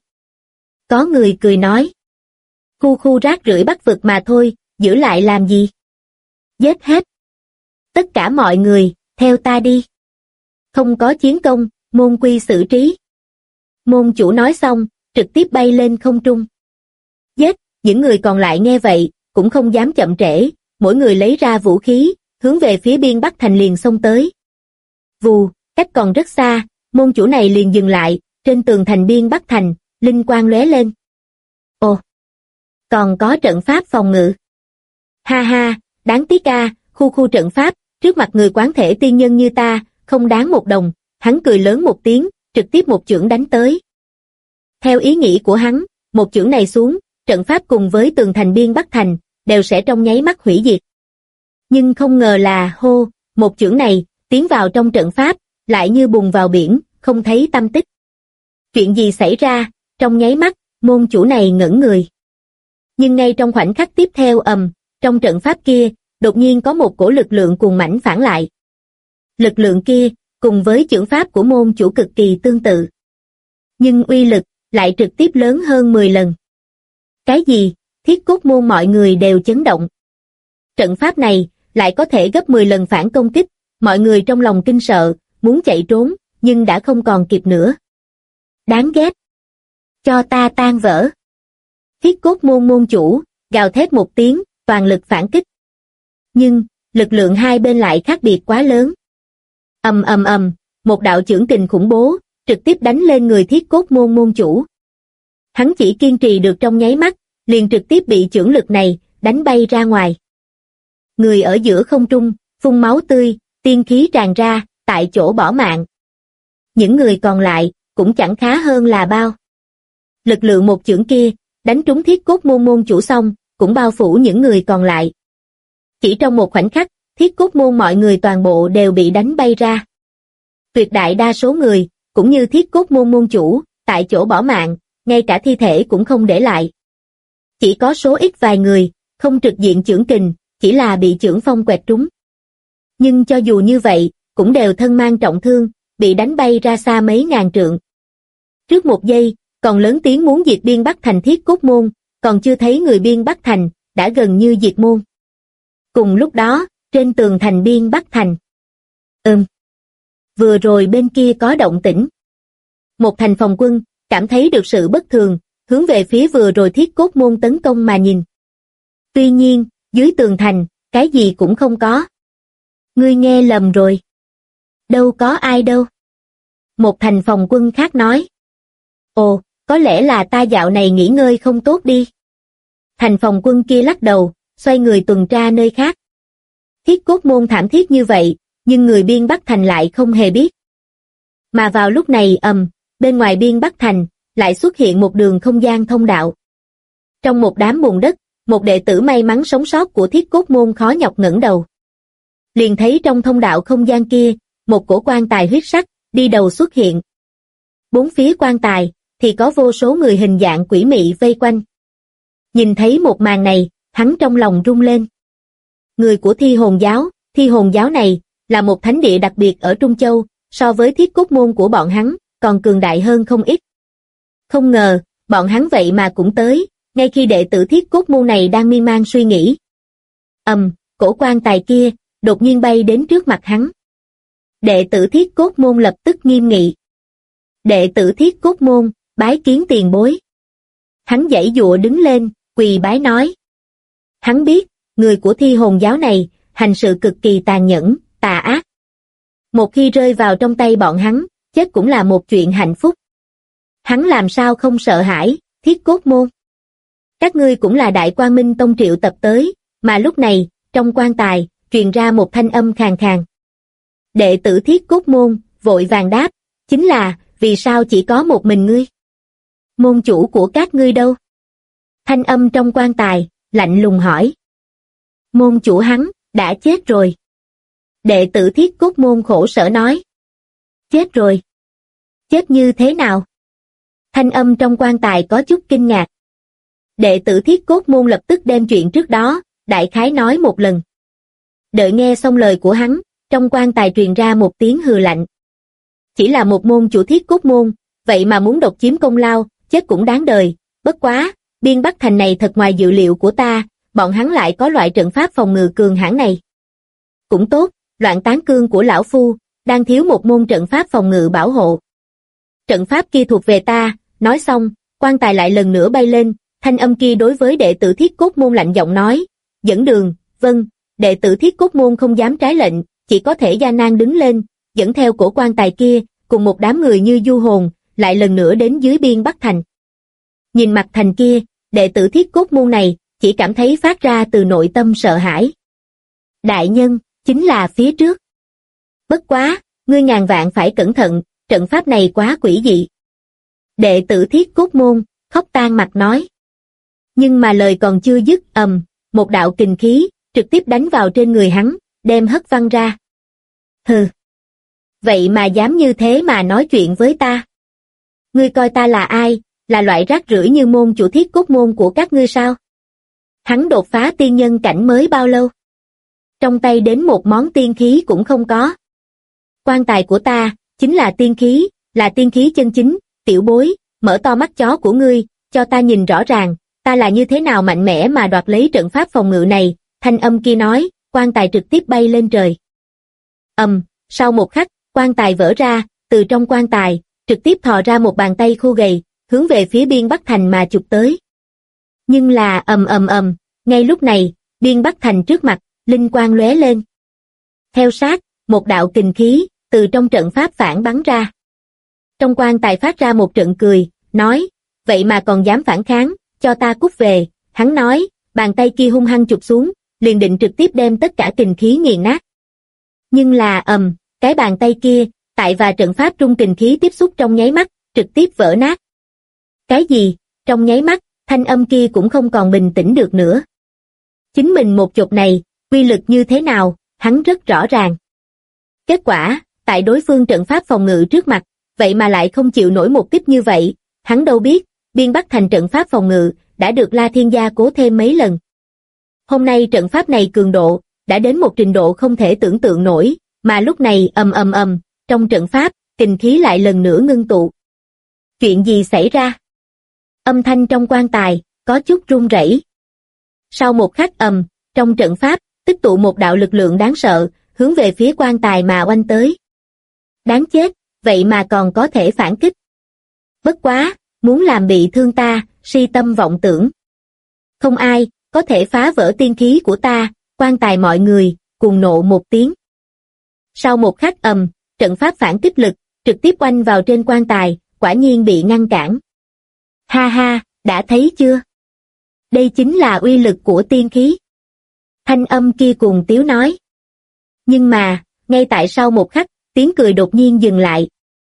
Có người cười nói. Khu khu rác rưởi Bắc vực mà thôi, giữ lại làm gì? Giết hết. Tất cả mọi người, theo ta đi. Không có chiến công, môn quy xử trí. Môn chủ nói xong, trực tiếp bay lên không trung. Giết, những người còn lại nghe vậy, cũng không dám chậm trễ, mỗi người lấy ra vũ khí, hướng về phía Biên Bắc Thành liền xông tới. Vù, cách còn rất xa, môn chủ này liền dừng lại, trên tường thành Biên Bắc Thành, linh quang lóe lên. Ồ, còn có trận pháp phòng ngự. Ha ha, đáng tiếc a, khu trận pháp, trước mặt người quán thể tiên nhân như ta, không đáng một đồng, hắn cười lớn một tiếng, trực tiếp một chưởng đánh tới. Theo ý nghĩ của hắn, một chưởng này xuống, trận pháp cùng với tường thành Biên Bắc Thành, đều sẽ trong nháy mắt hủy diệt. Nhưng không ngờ là, một chưởng này, tiến vào trong trận pháp, lại như bùn vào biển, không thấy tăm tích. Chuyện gì xảy ra, trong nháy mắt, môn chủ này ngẩn người. Nhưng ngay trong khoảnh khắc tiếp theo trong trận pháp kia, đột nhiên có một cổ lực lượng cuồng mãnh phản lại. Lực lượng kia, cùng với chưởng pháp của môn chủ cực kỳ tương tự. Nhưng uy lực, lại trực tiếp lớn hơn 10 lần. Cái gì? Thiết Cốt môn mọi người đều chấn động. Trận pháp này, lại có thể gấp 10 lần phản công kích, mọi người trong lòng kinh sợ, muốn chạy trốn, nhưng đã không còn kịp nữa. Đáng ghét. Cho ta tan vỡ. Thiết Cốt môn môn chủ, gào thét một tiếng, toàn lực phản kích. Nhưng, lực lượng hai bên lại khác biệt quá lớn. Một đạo chưởng kình khủng bố, trực tiếp đánh lên người Thiết Cốt môn môn chủ. Hắn chỉ kiên trì được trong nháy mắt, liền trực tiếp bị chưởng lực này, đánh bay ra ngoài. Người ở giữa không trung, phun máu tươi, tiên khí tràn ra, tại chỗ bỏ mạng. Những người còn lại, cũng chẳng khá hơn là bao. Lực lượng một chưởng kia, đánh trúng Thiết Cốt môn môn chủ xong, cũng bao phủ những người còn lại. Chỉ trong một khoảnh khắc, Thiết Cốt môn mọi người toàn bộ đều bị đánh bay ra. Tuyệt đại đa số người, cũng như Thiết Cốt môn môn chủ, tại chỗ bỏ mạng, ngay cả thi thể cũng không để lại. Chỉ có số ít vài người, không trực diện chưởng kình, chỉ là bị chưởng phong quẹt trúng. Nhưng cho dù như vậy, cũng đều thân mang trọng thương, bị đánh bay ra xa mấy ngàn trượng. Trước một giây, còn lớn tiếng muốn diệt Biên Bắc Thành Thiết Cốt môn, còn chưa thấy người Biên Bắc Thành, đã gần như diệt môn. Cùng lúc đó, trên tường thành Biên Bắc Thành. Vừa rồi bên kia có động tĩnh. Một thành phòng quân, cảm thấy được sự bất thường, hướng về phía vừa rồi Thiết Cốt Môn tấn công mà nhìn. Tuy nhiên, dưới tường thành, cái gì cũng không có. Ngươi nghe lầm rồi. Đâu có ai đâu. Một thành phòng quân khác nói. Ồ, có lẽ là ta dạo này nghỉ ngơi không tốt đi. Thành phòng quân kia lắc đầu, xoay người tuần tra nơi khác. Thiết Cốt Môn thảm thiết như vậy, nhưng người biên Bắc Thành lại không hề biết. Mà vào lúc này bên ngoài biên Bắc Thành, lại xuất hiện một đường không gian thông đạo. Trong một đám bùn đất, một đệ tử may mắn sống sót của Thiết Cốt Môn khó nhọc ngẩng đầu. Liền thấy trong thông đạo không gian kia, một cổ quan tài huyết sắc, đi đầu xuất hiện. Bốn phía quan tài, thì có vô số người hình dạng quỷ mị vây quanh. Nhìn thấy một màn này, hắn trong lòng rung lên. Người của Thi Hồn giáo này, là một thánh địa đặc biệt ở Trung Châu, so với Thiết Cốt Môn của bọn hắn, còn cường đại hơn không ít. Không ngờ, bọn hắn vậy mà cũng tới, ngay khi đệ tử Thiết Cốt Môn này đang miên man suy nghĩ. Cổ quan tài kia, đột nhiên bay đến trước mặt hắn. Đệ tử Thiết Cốt Môn lập tức nghiêm nghị. Đệ tử Thiết Cốt Môn, bái kiến tiền bối. Hắn giãy giụa đứng lên, quỳ bái nói. Hắn biết, người của Thi Hồn giáo này, hành sự cực kỳ tàn nhẫn, tà ác. Một khi rơi vào trong tay bọn hắn, chết cũng là một chuyện hạnh phúc. Hắn làm sao không sợ hãi, Thiết Cốt Môn. Các ngươi cũng là Đại Quang Minh Tông triệu tập tới, mà lúc này, trong quan tài, truyền ra một thanh âm khàn khàn. Đệ tử Thiết Cốt Môn, vội vàng đáp, chính là, vì sao chỉ có một mình ngươi? Môn chủ của các ngươi đâu? Thanh âm trong quan tài, lạnh lùng hỏi. Môn chủ hắn, đã chết rồi. Đệ tử Thiết Cốt Môn khổ sở nói. Chết rồi. Chết như thế nào? Thanh âm trong quan tài có chút kinh ngạc. Đệ tử Thiết Cốt Môn lập tức đem chuyện trước đó, đại khái nói một lần. Đợi nghe xong lời của hắn, trong quan tài truyền ra một tiếng hừ lạnh. Chỉ là một môn chủ Thiết Cốt Môn, vậy mà muốn độc chiếm công lao, chết cũng đáng đời. Bất quá, biên Bắc Thành này thật ngoài dự liệu của ta, bọn hắn lại có loại trận pháp phòng ngự cường hãn này. Cũng tốt, Loạn Tán Cương của lão phu, đang thiếu một môn trận pháp phòng ngự bảo hộ. Trận pháp kia thuộc về ta, nói xong, quan tài lại lần nữa bay lên, thanh âm kia đối với đệ tử Thiết Cốt Môn lạnh giọng nói, dẫn đường, vâng, đệ tử Thiết Cốt Môn không dám trái lệnh, chỉ có thể gian nan đứng lên, dẫn theo cổ quan tài kia, cùng một đám người như du hồn, lại lần nữa đến dưới biên Bắc Thành. Nhìn mặt thành kia, đệ tử Thiết Cốt Môn này, chỉ cảm thấy phát ra từ nội tâm sợ hãi. Đại nhân, chính là phía trước. Bất quá, ngươi ngàn vạn phải cẩn thận, trận pháp này quá quỷ dị. Đệ tử Thiết Cốt Môn, khóc tan mặt nói. Nhưng mà lời còn chưa dứt, một đạo kình khí, trực tiếp đánh vào trên người hắn, đem hất văng ra. Hừ. Vậy mà dám như thế mà nói chuyện với ta. Ngươi coi ta là ai, là loại rác rưởi như môn chủ Thiết Cốt Môn của các ngươi sao? Hắn đột phá tiên nhân cảnh mới bao lâu? Trong tay đến một món tiên khí cũng không có. Quan tài của ta, chính là tiên khí chân chính, tiểu bối, mở to mắt chó của ngươi, cho ta nhìn rõ ràng, ta là như thế nào mạnh mẽ mà đoạt lấy trận pháp phòng ngự này, thanh âm kia nói, quan tài trực tiếp bay lên trời. Sau một khắc, quan tài vỡ ra, từ trong quan tài, trực tiếp thò ra một bàn tay khô gầy, hướng về phía biên Bắc Thành mà chụp tới. Nhưng là ngay lúc này, biên Bắc Thành trước mặt, linh quang lóe lên. Theo sát, một đạo kình khí, từ trong trận pháp phản bắn ra. Trong quan tài phát ra một trận cười, nói, vậy mà còn dám phản kháng, cho ta cút về, hắn nói, bàn tay kia hung hăng chụp xuống, liền định trực tiếp đem tất cả kình khí nghiền nát. Nhưng là cái bàn tay kia, tại và trận pháp trung kình khí tiếp xúc trong nháy mắt, trực tiếp vỡ nát. Cái gì? Trong nháy mắt, thanh âm kia cũng không còn bình tĩnh được nữa. Chính mình một chộp này, uy lực như thế nào, hắn rất rõ ràng. Kết quả, tại đối phương trận pháp phòng ngự trước mặt, vậy mà lại không chịu nổi một kích như vậy, hắn đâu biết, biên Bắc Thành trận pháp phòng ngự, đã được La Thiên Gia cố thêm mấy lần. Hôm nay trận pháp này cường độ, đã đến một trình độ không thể tưởng tượng nổi, mà lúc này trong trận pháp, kình khí lại lần nữa ngưng tụ. Chuyện gì xảy ra? Âm thanh trong quan tài, có chút run rẩy. Sau một khắc trong trận pháp, tích tụ một đạo lực lượng đáng sợ, hướng về phía quan tài mà oanh tới. Đáng chết, vậy mà còn có thể phản kích. Bất quá, muốn làm bị thương ta, si tâm vọng tưởng. Không ai có thể phá vỡ tiên khí của ta, quan tài mọi người, cùng nộ một tiếng. Sau một khắc trận pháp phản kích lực, trực tiếp oanh vào trên quan tài, quả nhiên bị ngăn cản. Ha ha, đã thấy chưa? Đây chính là uy lực của tiên khí. Thanh âm kia cùng tiếu nói. Nhưng mà, ngay tại sau một khắc, tiếng cười đột nhiên dừng lại.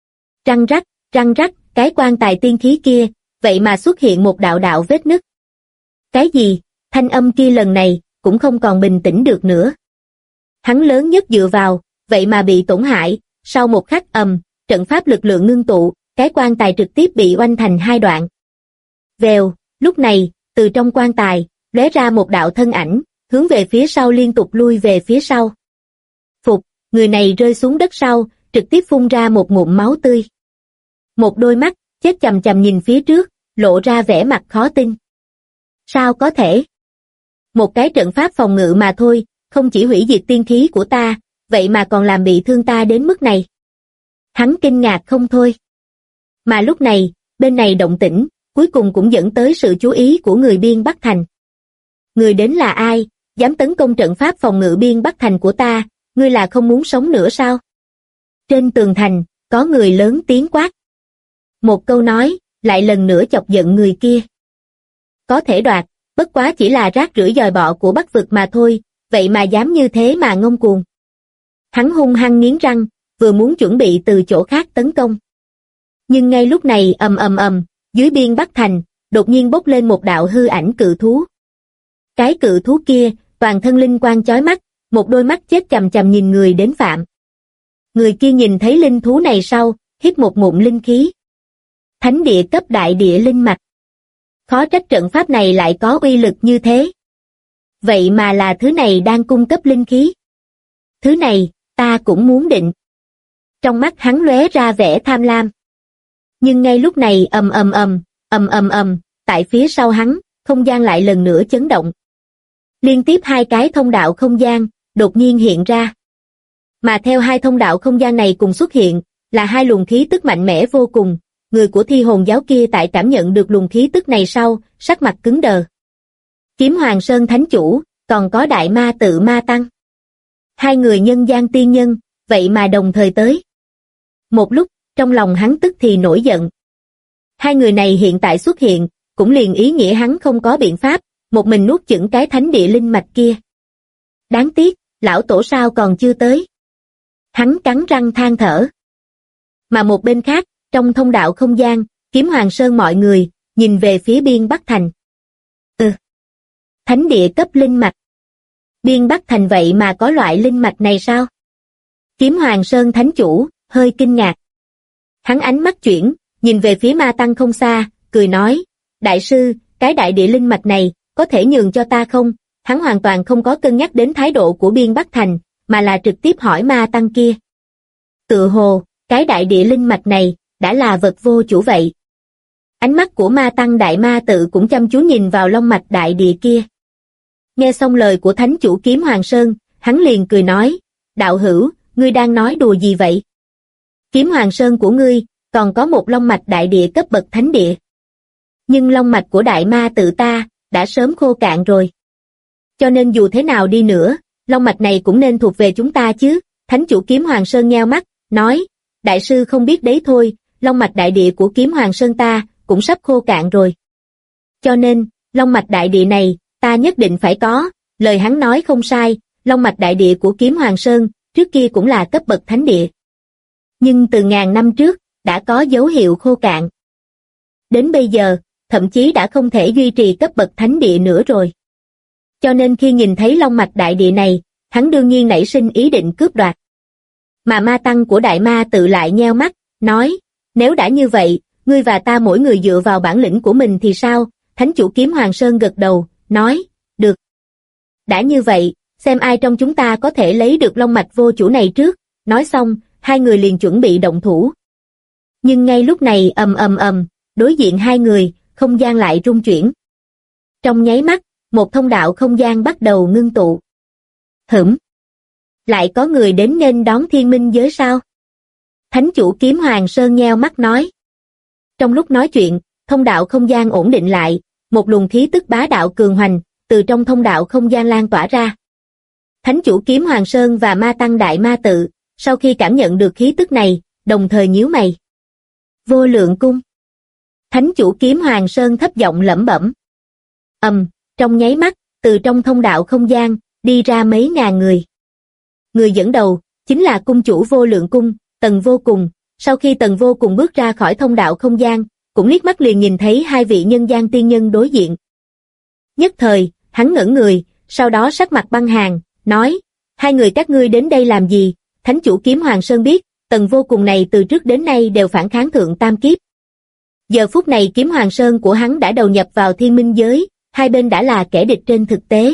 Răng rắc, cái quan tài tiên khí kia, vậy mà xuất hiện một đạo đạo vết nứt. Cái gì? Thanh âm kia lần này, cũng không còn bình tĩnh được nữa. Hắn lớn nhất dựa vào, vậy mà bị tổn hại, sau một khắc trận pháp lực lượng ngưng tụ, cái quan tài trực tiếp bị oanh thành hai đoạn. Vèo, lúc này, từ trong quan tài, lóe ra một đạo thân ảnh, hướng về phía sau liên tục lui về phía sau. Phục, người này rơi xuống đất sau, trực tiếp phun ra một ngụm máu tươi. Một đôi mắt, chết chằm chằm nhìn phía trước, lộ ra vẻ mặt khó tin. Sao có thể? Một cái trận pháp phòng ngự mà thôi, không chỉ hủy diệt tiên khí của ta, vậy mà còn làm bị thương ta đến mức này. Hắn kinh ngạc không thôi. Mà lúc này, bên này động tĩnh, cuối cùng cũng dẫn tới sự chú ý của người Biên Bắc Thành. Người đến là ai, dám tấn công trận pháp phòng ngự Biên Bắc Thành của ta, ngươi là không muốn sống nữa sao? Trên tường thành, có người lớn tiếng quát. Một câu nói, lại lần nữa chọc giận người kia. Có thể đoạt, bất quá chỉ là rác rưởi dòi bọ của Bắc vực mà thôi, vậy mà dám như thế mà ngông cuồng. Hắn hung hăng nghiến răng, vừa muốn chuẩn bị từ chỗ khác tấn công. Nhưng ngay lúc này dưới Biên Bắc Thành, đột nhiên bốc lên một đạo hư ảnh cự thú. Cái cự thú kia, toàn thân linh quang chói mắt, một đôi mắt chết chằm chằm nhìn người đến phạm. Người kia nhìn thấy linh thú này sau, hít một ngụm linh khí. Thánh địa cấp đại địa linh mạch. Khó trách trận pháp này lại có uy lực như thế. Vậy mà là thứ này đang cung cấp linh khí. Thứ này, ta cũng muốn định. Trong mắt hắn lóe ra vẻ tham lam. Nhưng ngay lúc này tại phía sau hắn, không gian lại lần nữa chấn động. Liên tiếp hai cái thông đạo không gian, đột nhiên hiện ra. Mà theo hai thông đạo không gian này cùng xuất hiện, là hai luồng khí tức mạnh mẽ vô cùng. Người của Thi Hồn giáo kia tại cảm nhận được luồng khí tức này sau, sắc mặt cứng đờ. Kiếm Hoàng Sơn Thánh Chủ, còn có Đại Ma Tự Ma Tăng. Hai người nhân gian tiên nhân, vậy mà đồng thời tới. Một lúc, trong lòng hắn tức thì nổi giận. Hai người này hiện tại xuất hiện, cũng liền ý nghĩa hắn không có biện pháp, một mình nuốt chửng cái thánh địa linh mạch kia. Đáng tiếc, lão tổ sao còn chưa tới. Hắn cắn răng than thở. Mà một bên khác, trong thông đạo không gian, Kiếm Hoàng Sơn mọi người, nhìn về phía Biên Bắc Thành. Thánh địa cấp linh mạch. Biên Bắc Thành vậy mà có loại linh mạch này sao? Kiếm Hoàng Sơn Thánh Chủ, hơi kinh ngạc. Hắn ánh mắt chuyển, nhìn về phía Ma Tăng không xa, cười nói, đại sư, cái đại địa linh mạch này, có thể nhường cho ta không? Hắn hoàn toàn không có cân nhắc đến thái độ của Biên Bắc Thành, mà là trực tiếp hỏi Ma Tăng kia. Tựa hồ, cái đại địa linh mạch này, đã là vật vô chủ vậy. Ánh mắt của Ma Tăng Đại Ma Tự cũng chăm chú nhìn vào long mạch đại địa kia. Nghe xong lời của Thánh Chủ Kiếm Hoàng Sơn, hắn liền cười nói, đạo hữu, ngươi đang nói đùa gì vậy? Kiếm Hoàng Sơn của ngươi, còn có một long mạch đại địa cấp bậc thánh địa. Nhưng long mạch của Đại Ma Tự ta, đã sớm khô cạn rồi. Cho nên dù thế nào đi nữa, long mạch này cũng nên thuộc về chúng ta chứ. Thánh Chủ Kiếm Hoàng Sơn nheo mắt, nói, đại sư không biết đấy thôi, long mạch đại địa của Kiếm Hoàng Sơn ta, cũng sắp khô cạn rồi. Cho nên, long mạch đại địa này, ta nhất định phải có. Lời hắn nói không sai, long mạch đại địa của Kiếm Hoàng Sơn, trước kia cũng là cấp bậc thánh địa. Nhưng từ ngàn năm trước, đã có dấu hiệu khô cạn. Đến bây giờ, thậm chí đã không thể duy trì cấp bậc thánh địa nữa rồi. Cho nên khi nhìn thấy long mạch đại địa này, hắn đương nhiên nảy sinh ý định cướp đoạt. Mà Ma Tăng của Đại Ma Tự lại nheo mắt, nói, nếu đã như vậy, ngươi và ta mỗi người dựa vào bản lĩnh của mình thì sao? Thánh Chủ Kiếm Hoàng Sơn gật đầu, nói, được. Đã như vậy, xem ai trong chúng ta có thể lấy được long mạch vô chủ này trước. Nói xong, hai người liền chuẩn bị động thủ. Nhưng ngay lúc này đối diện hai người, không gian lại rung chuyển. Trong nháy mắt, một thông đạo không gian bắt đầu ngưng tụ. Lại có người đến nên đón thiên minh giới sao? Thánh Chủ Kiếm Hoàng Sơn nheo mắt nói. Trong lúc nói chuyện, thông đạo không gian ổn định lại, một luồng khí tức bá đạo cường hoành, từ trong thông đạo không gian lan tỏa ra. Thánh chủ kiếm Hoàng Sơn và ma tăng Đại Ma Tự, sau khi cảm nhận được khí tức này, đồng thời nhíu mày. Vô lượng cung. Thánh chủ kiếm Hoàng Sơn thấp giọng lẩm bẩm. Trong nháy mắt, từ trong thông đạo không gian, đi ra mấy ngàn người. Người dẫn đầu, chính là cung chủ Vô Lượng Cung, Tần Vô Cùng. Sau khi Tần Vô Cùng bước ra khỏi thông đạo không gian, cũng liếc mắt liền nhìn thấy hai vị nhân gian tiên nhân đối diện. Nhất thời, hắn ngẩn người, sau đó sắc mặt băng hàn, nói, hai người các ngươi đến đây làm gì? Thánh chủ kiếm Hoàng Sơn biết, Tần Vô Cùng này từ trước đến nay đều phản kháng thượng tam kiếp. Giờ phút này kiếm Hoàng Sơn của hắn đã đầu nhập vào thiên minh giới, hai bên đã là kẻ địch trên thực tế.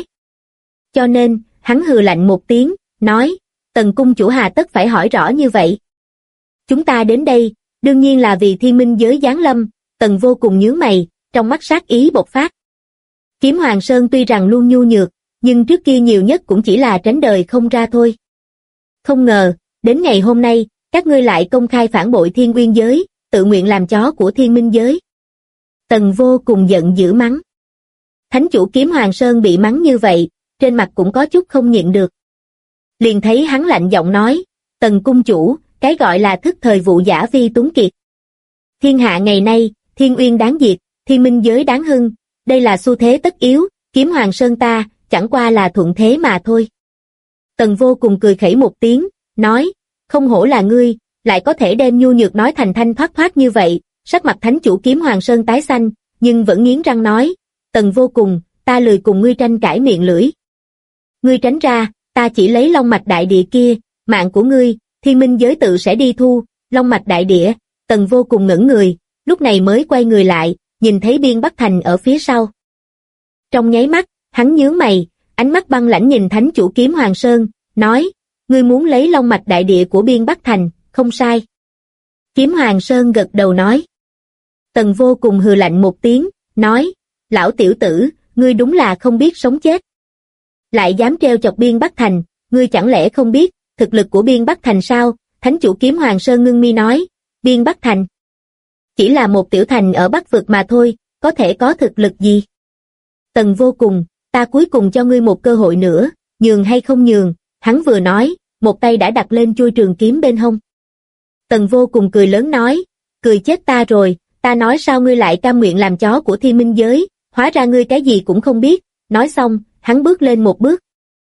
Cho nên, hắn hừ lạnh một tiếng, nói, Tần cung chủ hà tất phải hỏi rõ như vậy. Chúng ta đến đây, đương nhiên là vì thiên minh giới giáng lâm. Tần Vô Cùng nhướng mày, trong mắt sát ý bộc phát. Kiếm Hoàng Sơn tuy rằng luôn nhu nhược, nhưng trước kia nhiều nhất cũng chỉ là tránh đời không ra thôi. Không ngờ, đến ngày hôm nay, các ngươi lại công khai phản bội thiên uyên giới, tự nguyện làm chó của thiên minh giới. Tần Vô Cùng giận dữ mắng. Thánh chủ kiếm Hoàng Sơn bị mắng như vậy, trên mặt cũng có chút không nhịn được. Liền thấy hắn lạnh giọng nói, Tần cung chủ, cái gọi là thức thời vụ giả vi tuấn kiệt. Thiên hạ ngày nay, thiên uyên đáng diệt, thiên minh giới đáng hưng, đây là xu thế tất yếu, kiếm Hoàng Sơn ta, chẳng qua là thuận thế mà thôi. Tần Vô Cùng cười khẩy một tiếng, nói, không hổ là ngươi, lại có thể đem nhu nhược nói thành thanh thoát thoát như vậy. Sắc mặt thánh chủ kiếm Hoàng Sơn tái xanh, nhưng vẫn nghiến răng nói, Tần Vô Cùng, ta lười cùng ngươi tranh cãi miệng lưỡi. Ngươi tránh ra, ta chỉ lấy long mạch đại địa kia, mạng của ngươi, thiên minh giới tự sẽ đi thu. Long mạch đại địa. Tần Vô Cùng ngẩn người, lúc này mới quay người lại, nhìn thấy Biên Bắc Thành ở phía sau. Trong nháy mắt, hắn nhướng mày, ánh mắt băng lãnh nhìn thánh chủ kiếm Hoàng Sơn, nói, ngươi muốn lấy long mạch đại địa của Biên Bắc Thành, không sai. Kiếm Hoàng Sơn gật đầu nói. Tần Vô Cùng hừ lạnh một tiếng, nói, lão tiểu tử, ngươi đúng là không biết sống chết. Lại dám treo chọc Biên Bắc Thành, ngươi chẳng lẽ không biết thực lực của Biên Bắc Thành sao? Thánh chủ kiếm Hoàng Sơn ngưng mi nói, Biên Bắc Thành chỉ là một tiểu thành ở Bắc vực mà thôi, có thể có thực lực gì? Tần Vô Cùng, ta cuối cùng cho ngươi một cơ hội nữa, nhường hay không nhường? Hắn vừa nói, một tay đã đặt lên chuôi trường kiếm bên hông. Tần Vô Cùng cười lớn nói, cười chết ta rồi, ta nói sao ngươi lại cam nguyện làm chó của thiên minh giới, hóa ra ngươi cái gì cũng không biết. Nói xong, hắn bước lên một bước.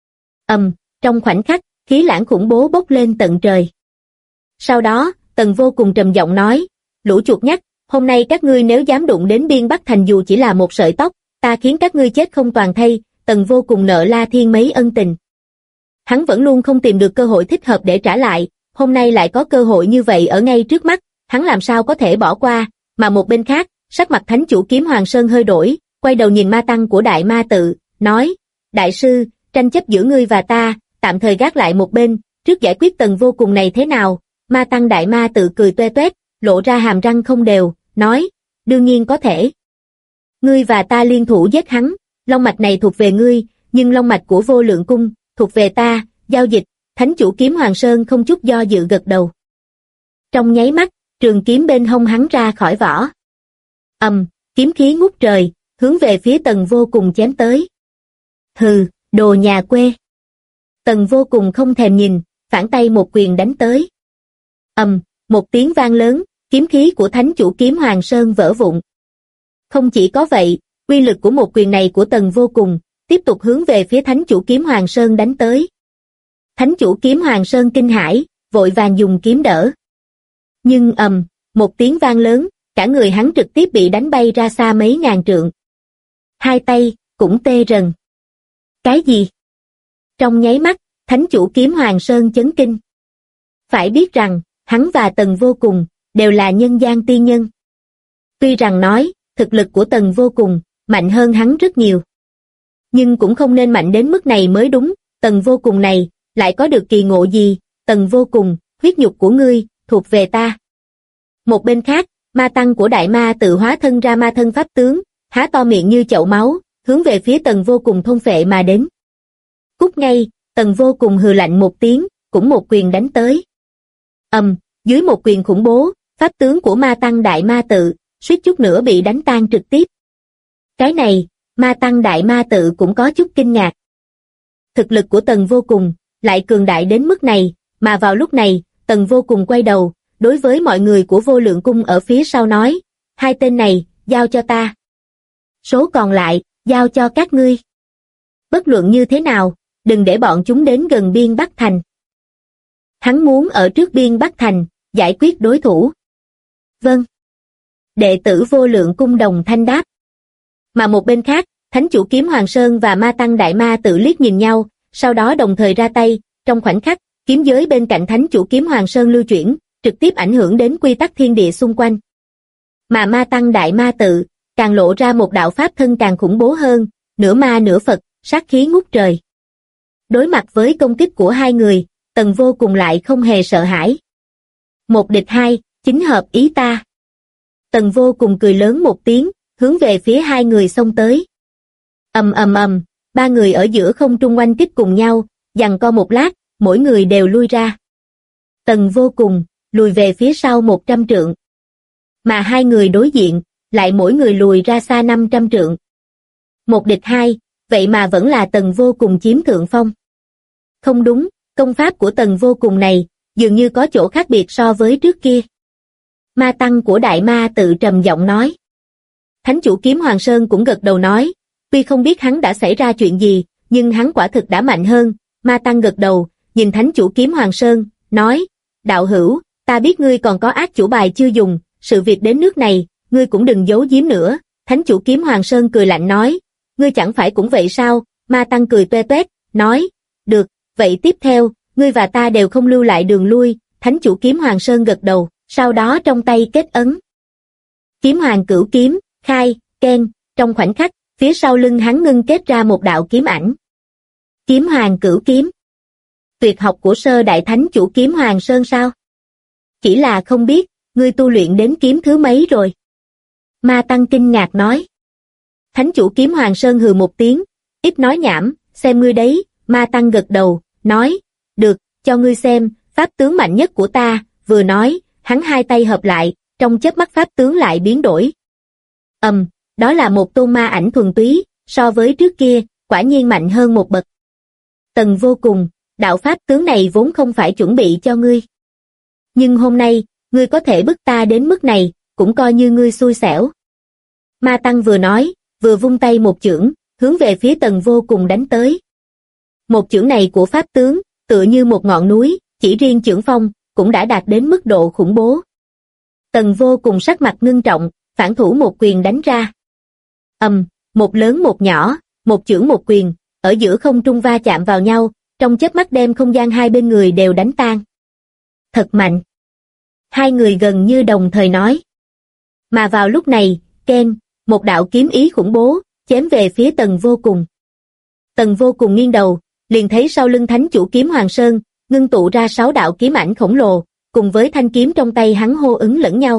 Trong khoảnh khắc, khí lãng khủng bố bốc lên tận trời. Sau đó, Tần Vô Cùng trầm giọng nói, lũ chuột nhắt, hôm nay các ngươi nếu dám đụng đến Biên Bắc Thành dù chỉ là một sợi tóc, ta khiến các ngươi chết không toàn thây. Tần Vô Cùng nợ La Thiên mấy ân tình. Hắn vẫn luôn không tìm được cơ hội thích hợp để trả lại, hôm nay lại có cơ hội như vậy ở ngay trước mắt, hắn làm sao có thể bỏ qua. Mà một bên khác, sắc mặt thánh chủ kiếm Hoàng Sơn hơi đổi, quay đầu nhìn ma tăng của Đại Ma Tự, nói, đại sư, tranh chấp giữa ngươi và ta, tạm thời gác lại một bên, trước giải quyết Tần Vô Cùng này thế nào? Ma tăng Đại Ma Tự cười toe toét, lộ ra hàm răng không đều, nói, đương nhiên có thể. Ngươi và ta liên thủ giết hắn, long mạch này thuộc về ngươi, nhưng long mạch của Vô Lượng Cung thuộc về ta. Giao dịch. Thánh chủ kiếm Hoàng Sơn không chút do dự gật đầu. Trong nháy mắt, trường kiếm bên hông hắn ra khỏi vỏ. Kiếm khí ngút trời, hướng về phía Tần Vô Cùng chém tới. Hừ, đồ nhà quê. Tần Vô Cùng không thèm nhìn, phản tay một quyền đánh tới. Một tiếng vang lớn, kiếm khí của thánh chủ kiếm Hoàng Sơn vỡ vụn. Không chỉ có vậy, uy lực của một quyền này của Tần Vô Cùng tiếp tục hướng về phía thánh chủ kiếm Hoàng Sơn đánh tới. Thánh chủ kiếm Hoàng Sơn kinh hãi, vội vàng dùng kiếm đỡ. Nhưng một tiếng vang lớn, cả người hắn trực tiếp bị đánh bay ra xa mấy ngàn trượng. Hai tay cũng tê rần. Cái gì? Trong nháy mắt, thánh chủ kiếm Hoàng Sơn chấn kinh. Phải biết rằng, hắn và Tần Vô Cùng đều là nhân gian tiên nhân. Tuy rằng nói, thực lực của Tần Vô Cùng mạnh hơn hắn rất nhiều. Nhưng cũng không nên mạnh đến mức này mới đúng. Tần Vô Cùng này lại có được kỳ ngộ gì? Tần Vô Cùng, huyết nhục của ngươi thuộc về ta. Một bên khác, ma tăng của Đại Ma Tự hóa thân ra ma thân pháp tướng, há to miệng như chậu máu, hướng về phía Tần Vô Cùng thôn phệ mà đến. Cút ngay. Tần Vô Cùng hừ lạnh một tiếng, cũng một quyền đánh tới. Dưới một quyền khủng bố, pháp tướng của ma tăng Đại Ma Tự suýt chút nữa bị đánh tan trực tiếp. Cái này, Ma Tăng Đại Ma Tự cũng có chút kinh ngạc. Thực lực của Tần Vô Cùng lại cường đại đến mức này, mà vào lúc này, Tần Vô Cùng quay đầu, đối với mọi người của Vô Lượng Cung ở phía sau nói, hai tên này, giao cho ta. Số còn lại, giao cho các ngươi. Bất luận như thế nào, đừng để bọn chúng đến gần biên Bắc Thành. Hắn muốn ở trước biên Bắc Thành, giải quyết đối thủ. Vâng. Đệ tử Vô Lượng Cung đồng thanh đáp. Mà một bên khác, Thánh chủ Kiếm Hoàng Sơn và Ma Tăng Đại Ma Tự liếc nhìn nhau, sau đó đồng thời ra tay, trong khoảnh khắc, kiếm giới bên cạnh Thánh chủ Kiếm Hoàng Sơn lưu chuyển, trực tiếp ảnh hưởng đến quy tắc thiên địa xung quanh. Mà Ma Tăng Đại Ma Tự, càng lộ ra một đạo pháp thân càng khủng bố hơn, nửa ma nửa Phật, sát khí ngút trời. Đối mặt với công kích của hai người, Tần Vô Cùng lại không hề sợ hãi. Một địch hai, chính hợp ý ta. Tần Vô Cùng cười lớn một tiếng, hướng về phía hai người xông tới. Ầm ầm ầm, ba người ở giữa không trung oanh kích cùng nhau, giằng co một lát, mỗi người đều lui ra. Tần Vô Cùng lùi về phía sau 100 trượng. Mà hai người đối diện, lại mỗi người lùi ra xa 500 trượng. Một địch hai, vậy mà vẫn là Tần Vô Cùng chiếm thượng phong. Không đúng, công pháp của Tần Vô Cùng này, dường như có chỗ khác biệt so với trước kia. Ma Tăng của Đại Ma Tự trầm giọng nói. Thánh chủ Kiếm Hoàng Sơn cũng gật đầu nói, tuy không biết hắn đã xảy ra chuyện gì, nhưng hắn quả thực đã mạnh hơn. Ma Tăng gật đầu, nhìn Thánh chủ Kiếm Hoàng Sơn, nói, đạo hữu, ta biết ngươi còn có ác chủ bài chưa dùng, sự việc đến nước này, ngươi cũng đừng giấu giếm nữa. Thánh chủ Kiếm Hoàng Sơn cười lạnh nói, ngươi chẳng phải cũng vậy sao? Ma Tăng cười toe toét, nói, được, vậy tiếp theo, ngươi và ta đều không lưu lại đường lui. Thánh chủ Kiếm Hoàng Sơn gật đầu, sau đó trong tay kết ấn. Kiếm Hoàng Cửu Kiếm, khai, keng, trong khoảnh khắc, phía sau lưng hắn ngưng kết ra một đạo kiếm ảnh. Kiếm Hoàng Cửu Kiếm. Tuyệt học của sơ đại thánh chủ Kiếm Hoàng Sơn sao? Chỉ là không biết, ngươi tu luyện đến kiếm thứ mấy rồi? Ma Tăng kinh ngạc nói. Thánh chủ Kiếm Hoàng Sơn hừ một tiếng, ít nói nhảm, xem ngươi đấy. Ma Tăng gật đầu, nói, được, cho ngươi xem, pháp tướng mạnh nhất của ta. Vừa nói, hắn hai tay hợp lại, trong chớp mắt pháp tướng lại biến đổi. Đó là một tôn ma ảnh thuần túy, so với trước kia, quả nhiên mạnh hơn một bậc. Tần Vô Cùng, đạo pháp tướng này vốn không phải chuẩn bị cho ngươi. Nhưng hôm nay, ngươi có thể bức ta đến mức này, cũng coi như ngươi xui xẻo. Ma Tăng vừa nói, vừa vung tay một chưởng, hướng về phía Tần Vô Cùng đánh tới. Một chưởng này của pháp tướng, tựa như một ngọn núi, chỉ riêng chưởng phong, cũng đã đạt đến mức độ khủng bố. Tần Vô Cùng sắc mặt ngưng trọng, phản thủ một quyền đánh ra. Một lớn một nhỏ, một chưởng một quyền, ở giữa không trung va chạm vào nhau, trong chớp mắt đem không gian hai bên người đều đánh tan. Thật mạnh. Hai người gần như đồng thời nói. Mà vào lúc này, keng, một đạo kiếm ý khủng bố, chém về phía Tần Vô Cùng. Tần Vô Cùng nghiêng đầu, liền thấy sau lưng Thánh chủ Kiếm Hoàng Sơn, ngưng tụ ra 6 đạo kiếm ảnh khổng lồ, cùng với thanh kiếm trong tay hắn hô ứng lẫn nhau.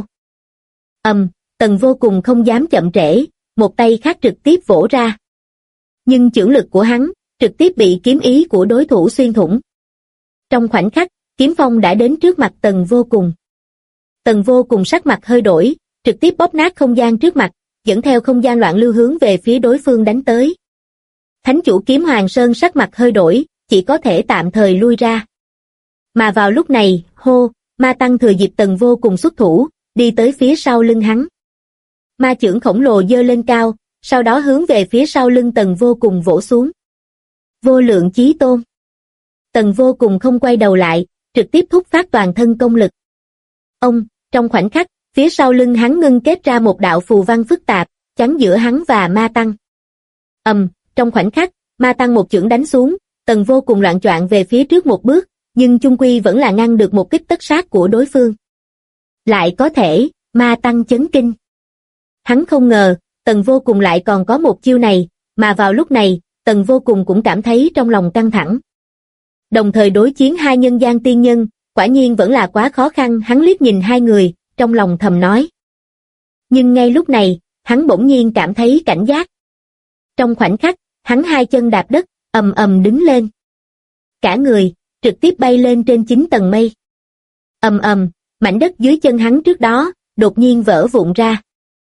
Tần Vô Cùng không dám chậm trễ, một tay khác trực tiếp vỗ ra. Nhưng chưởng lực của hắn, trực tiếp bị kiếm ý của đối thủ xuyên thủng. Trong khoảnh khắc, kiếm phong đã đến trước mặt Tần Vô Cùng. Tần Vô Cùng sắc mặt hơi đổi, trực tiếp bóp nát không gian trước mặt, dẫn theo không gian loạn lưu hướng về phía đối phương đánh tới. Thánh chủ Kiếm Hoàng Sơn sắc mặt hơi đổi, chỉ có thể tạm thời lui ra. Mà vào lúc này, Ma Tăng thừa dịp Tần Vô Cùng xuất thủ, đi tới phía sau lưng hắn. Ma chưởng khổng lồ giơ lên cao, sau đó hướng về phía sau lưng Tần Vô Cùng vỗ xuống. Vô Lượng Chí Tôn. Tần Vô Cùng không quay đầu lại, trực tiếp thúc phát toàn thân công lực. Trong khoảnh khắc, phía sau lưng hắn ngưng kết ra một đạo phù văn phức tạp, chắn giữa hắn và Ma Tăng. Trong khoảnh khắc, Ma Tăng một chưởng đánh xuống, Tần Vô Cùng loạng choạng về phía trước một bước, nhưng chung quy vẫn là ngăn được một kích tất sát của đối phương. Lại có thể, Ma Tăng chấn kinh. Hắn không ngờ, Tần Vô Cùng lại còn có một chiêu này, mà vào lúc này, Tần Vô Cùng cũng cảm thấy trong lòng căng thẳng. Đồng thời đối chiến hai nhân gian tiên nhân, quả nhiên vẫn là quá khó khăn. Hắn liếc nhìn hai người, trong lòng thầm nói. Nhưng ngay lúc này, hắn bỗng nhiên cảm thấy cảnh giác. Trong khoảnh khắc, hắn hai chân đạp đất, ầm ầm đứng lên. Cả người, trực tiếp bay lên trên 9 tầng mây. Ầm ầm, mảnh đất dưới chân hắn trước đó, đột nhiên vỡ vụn ra.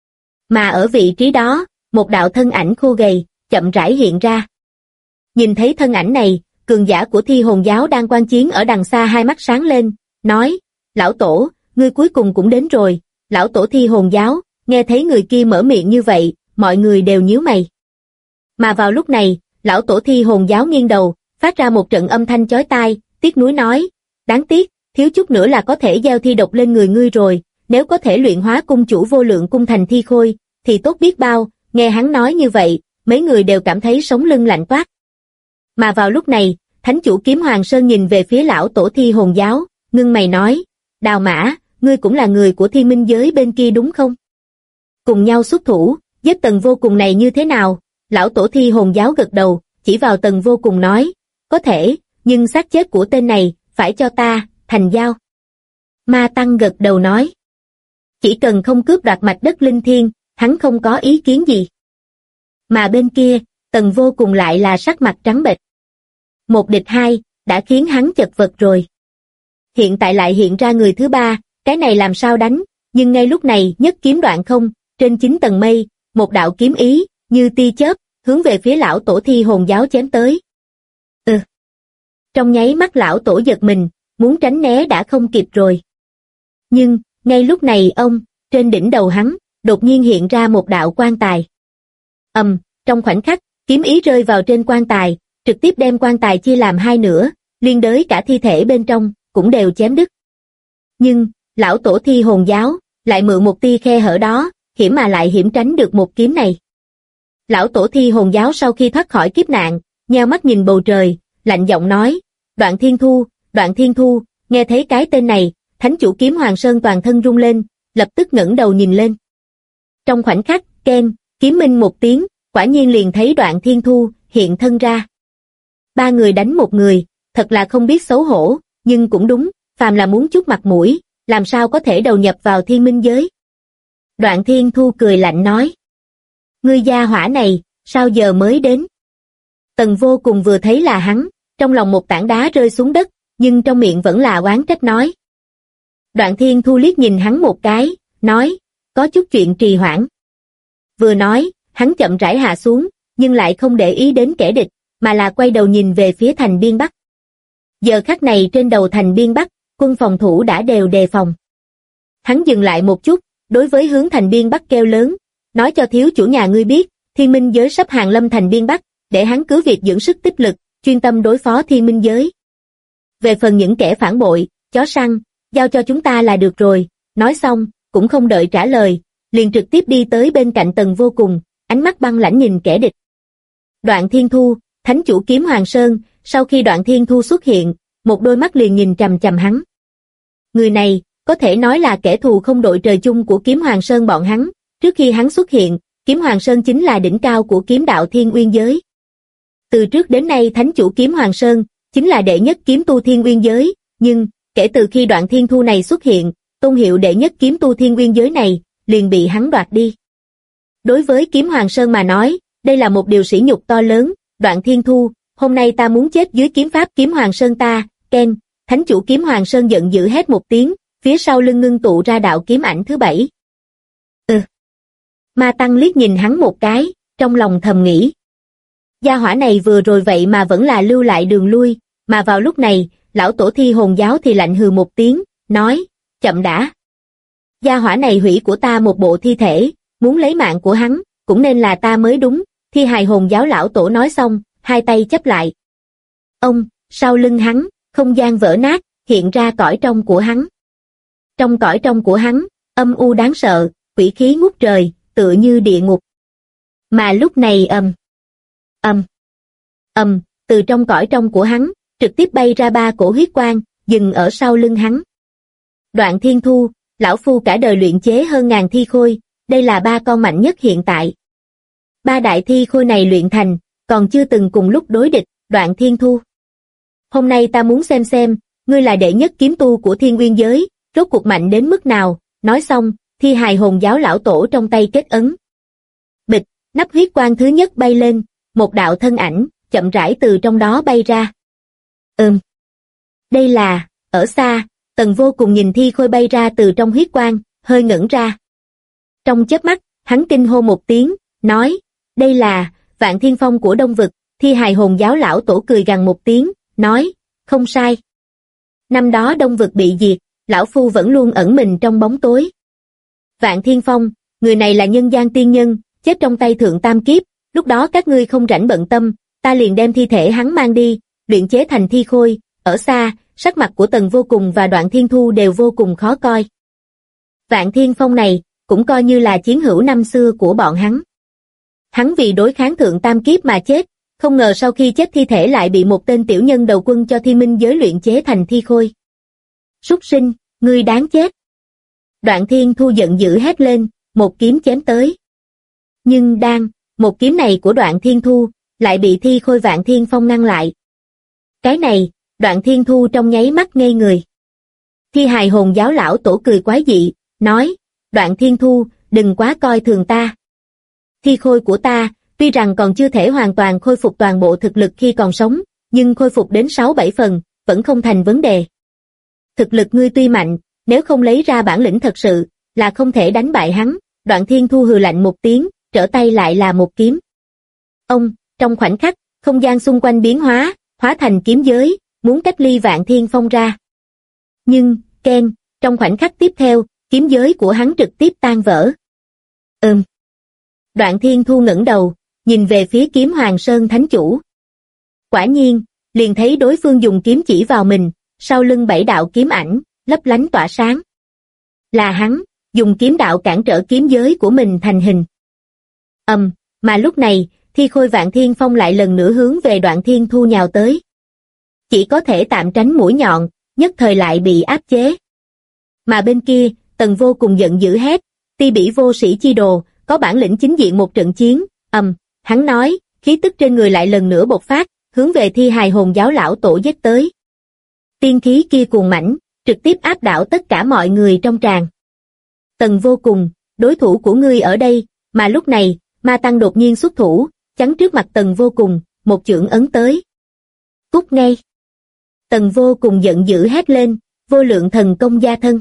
Mà ở vị trí đó, một đạo thân ảnh khô gầy, chậm rãi hiện ra. Nhìn thấy thân ảnh này, cường giả của Thi Hồn giáo đang quan chiến ở đằng xa hai mắt sáng lên, nói, lão tổ, ngươi cuối cùng cũng đến rồi. Lão tổ Thi Hồn giáo, nghe thấy người kia mở miệng như vậy, mọi người đều nhíu mày. Mà vào lúc này, lão tổ Thi Hồn giáo nghiêng đầu, phát ra một trận âm thanh chói tai, tiếc nuối nói, đáng tiếc, thiếu chút nữa là có thể gieo thi độc lên người ngươi rồi, nếu có thể luyện hóa cung chủ vô lượng cung thành thi khôi, thì tốt biết bao. Nghe hắn nói như vậy, mấy người đều cảm thấy sống lưng lạnh toát. Mà vào lúc này, thánh chủ Kiếm Hoàng Sơn nhìn về phía lão tổ Thi Hồn giáo, ngưng mày nói, Đào Mã, ngươi cũng là người của Thiên Minh giới bên kia đúng không? Cùng nhau xuất thủ, giết Tần Vô Cùng này như thế nào? Lão tổ Thi Hồn giáo gật đầu, chỉ vào Tần Vô Cùng nói, có thể, nhưng xác chết của tên này, phải cho ta, thành giao. Ma Tăng gật đầu nói, chỉ cần không cướp đoạt mạch đất linh thiên, hắn không có ý kiến gì. Mà bên kia, Tần Vô Cùng lại là sắc mặt trắng bệch. Một địch hai, đã khiến hắn chật vật rồi. Hiện tại lại hiện ra người thứ ba, cái này làm sao đánh, nhưng ngay lúc này nhất kiếm đoạn không, trên 9 tầng mây, một đạo kiếm ý, như tia chớp, hướng về phía lão tổ Thi Hồn giáo chém tới. Trong nháy mắt lão tổ giật mình, muốn tránh né đã không kịp rồi. Nhưng, ngay lúc này trên đỉnh đầu hắn, đột nhiên hiện ra một đạo quan tài. Trong khoảnh khắc, kiếm ý rơi vào trên quan tài, trực tiếp đem quan tài chia làm hai nửa, liên đới cả thi thể bên trong, cũng đều chém đứt. Nhưng, lão tổ Thi Hồn giáo, lại mượn một tia khe hở đó, hiểm mà lại hiểm tránh được một kiếm này. Lão tổ Thi Hồn giáo sau khi thoát khỏi kiếp nạn, nheo mắt nhìn bầu trời, lạnh giọng nói, Đoạn Thiên Thu, nghe thấy cái tên này, thánh chủ Kiếm Hoàng Sơn toàn thân rung lên, lập tức ngẩng đầu nhìn lên. Trong khoảnh khắc, keng, kiếm minh một tiếng, quả nhiên liền thấy Đoạn Thiên Thu hiện thân ra. Ba người đánh một người, thật là không biết xấu hổ, nhưng cũng đúng, phàm là muốn chút mặt mũi, làm sao có thể đầu nhập vào Thiên Minh giới. Đoạn Thiên Thu cười lạnh nói, ngươi gia hỏa này, sao giờ mới đến? Tần Vô Cùng vừa thấy là hắn, trong lòng một tảng đá rơi xuống đất, nhưng trong miệng vẫn là oán trách nói. Đoạn Thiên Thu liếc nhìn hắn một cái, nói, có chút chuyện trì hoãn. Vừa nói, hắn chậm rãi hạ xuống, nhưng lại không để ý đến kẻ địch, mà là quay đầu nhìn về phía thành biên Bắc. Giờ khắc này trên đầu thành biên Bắc, quân phòng thủ đã đều đề phòng. Hắn dừng lại một chút, đối với hướng thành biên Bắc kêu lớn, nói cho thiếu chủ nhà ngươi biết, Thiên Minh giới sắp hàng lâm thành biên Bắc, để hắn cứ việc dưỡng sức tích lực, chuyên tâm đối phó Thiên Minh giới. Về phần những kẻ phản bội, chó săn, giao cho chúng ta là được rồi. Nói xong, cũng không đợi trả lời, liền trực tiếp đi tới bên cạnh Tần Vô Cùng, ánh mắt băng lãnh nhìn kẻ địch. Đoạn Thiên Thu, thánh chủ Kiếm Hoàng Sơn, sau khi Đoạn Thiên Thu xuất hiện, một đôi mắt liền nhìn chằm chằm hắn. Người này, có thể nói là kẻ thù không đội trời chung của Kiếm Hoàng Sơn bọn hắn. Trước khi hắn xuất hiện, Kiếm Hoàng Sơn chính là đỉnh cao của kiếm đạo Thiên Uyên giới. Từ trước đến nay thánh chủ Kiếm Hoàng Sơn chính là đệ nhất kiếm tu Thiên Uyên giới, nhưng kể từ khi Đoạn Thiên Thu này xuất hiện, tôn hiệu đệ nhất kiếm tu Thiên Uyên giới này liền bị hắn đoạt đi. Đối với Kiếm Hoàng Sơn mà nói, đây là một điều sỉ nhục to lớn. Đoạn Thiên Thu, hôm nay ta muốn chết dưới kiếm pháp Kiếm Hoàng Sơn ta. Ken, thánh chủ Kiếm Hoàng Sơn giận dữ hét một tiếng, phía sau lưng ngưng tụ ra đạo kiếm ảnh thứ 7. Ma Tăng liếc nhìn hắn một cái, trong lòng thầm nghĩ. Gia hỏa này vừa rồi vậy mà vẫn là lưu lại đường lui, mà vào lúc này, lão tổ Thi Hồn giáo thì lạnh hừ một tiếng, nói, chậm đã. Gia hỏa này hủy của ta một bộ thi thể, muốn lấy mạng của hắn, cũng nên là ta mới đúng. Thi Hài Hồn giáo lão tổ nói xong, hai tay chắp lại. Sau lưng hắn, không gian vỡ nát, hiện ra cõi trong của hắn. Trong cõi trong của hắn, âm u đáng sợ, quỷ khí ngút trời, tựa như địa ngục. Mà lúc này từ trong cõi trong của hắn, trực tiếp bay ra 3 cổ huyết quang, dừng ở sau lưng hắn. Đoạn Thiên Thu, lão phu cả đời luyện chế hơn ngàn thi khôi, đây là 3 con mạnh nhất hiện tại. 3 đại thi khôi này luyện thành, còn chưa từng cùng lúc đối địch. Đoạn Thiên Thu, hôm nay ta muốn xem, ngươi là đệ nhất kiếm tu của Thiên Uyên giới, rốt cuộc mạnh đến mức nào. Nói xong, Thi Hài Hồn giáo lão tổ trong tay kết ấn. Bịch, nắp huyết quang thứ nhất bay lên, một đạo thân ảnh, chậm rãi từ trong đó bay ra. Đây là, ở xa, Tần Vô Cùng nhìn thi khôi bay ra từ trong huyết quang, hơi ngẩn ra. Trong chớp mắt, hắn kinh hô một tiếng, nói, đây là Vạn Thiên Phong của Đông Vực. Thi hài hồn giáo lão tổ cười gằn một tiếng, nói, không sai. Năm đó Đông Vực bị diệt, lão phu vẫn luôn ẩn mình trong bóng tối. Vạn Thiên Phong, người này là nhân gian tiên nhân, chết trong tay Thượng Tam Kiếp, lúc đó các ngươi không rảnh bận tâm, ta liền đem thi thể hắn mang đi, luyện chế thành thi khôi. Ở xa, sắc mặt của Tần Vô Cùng và Đoạn Thiên Thu đều vô cùng khó coi. Vạn Thiên Phong này, cũng coi như là chiến hữu năm xưa của bọn hắn. Hắn vì đối kháng Thượng Tam Kiếp mà chết, không ngờ sau khi chết thi thể lại bị một tên tiểu nhân đầu quân cho Thiên Minh giới luyện chế thành thi khôi. Súc sinh, ngươi đáng chết. Đoạn Thiên Thu giận dữ hét lên, một kiếm chém tới. Nhưng một kiếm này của Đoạn Thiên Thu, lại bị thi khôi Vạn Thiên Phong ngăn lại. Cái này, Đoạn Thiên Thu trong nháy mắt ngây người. Thi hài hồn giáo lão tổ cười quái dị, nói, Đoạn Thiên Thu, đừng quá coi thường ta. Thi khôi của ta, tuy rằng còn chưa thể hoàn toàn khôi phục toàn bộ thực lực khi còn sống, nhưng khôi phục đến 6-7 phần, vẫn không thành vấn đề. Thực lực ngươi tuy mạnh, nếu không lấy ra bản lĩnh thật sự, là không thể đánh bại hắn. Đoạn Thiên Thu hừ lạnh một tiếng, trở tay lại là một kiếm. Trong khoảnh khắc, không gian xung quanh biến hóa, hóa thành kiếm giới, muốn cách ly Vạn Thiên Phong ra. Nhưng, trong khoảnh khắc tiếp theo, kiếm giới của hắn trực tiếp tan vỡ. Đoạn Thiên Thu ngẩng đầu, nhìn về phía Kiếm Hoàng Sơn Thánh Chủ. Quả nhiên, liền thấy đối phương dùng kiếm chỉ vào mình, sau lưng 7 đạo kiếm ảnh, lấp lánh tỏa sáng. Là hắn, dùng kiếm đạo cản trở kiếm giới của mình thành hình. Mà lúc này, thi khôi Vạn Thiên Phong lại lần nữa hướng về Đoạn Thiên Thu nhào tới. Chỉ có thể tạm tránh mũi nhọn, nhất thời lại bị áp chế. Mà bên kia, Tần Vô Cùng giận dữ hét, Ti Bỉ vô sĩ chi đồ, có bản lĩnh chính diện một trận chiến. Hắn nói, khí tức trên người lại lần nữa bộc phát, hướng về thi hài hồn giáo lão tổ giết tới. Tiên khí kia cuồng mãnh, trực tiếp áp đảo tất cả mọi người trong tràng. Tần Vô Cùng, đối thủ của ngươi ở đây, mà lúc này, Ma Tăng đột nhiên xuất thủ, chắn trước mặt Tần Vô Cùng, một chưởng ấn tới. Cút ngay. Tần Vô Cùng giận dữ hét lên, vô lượng thần công gia thân.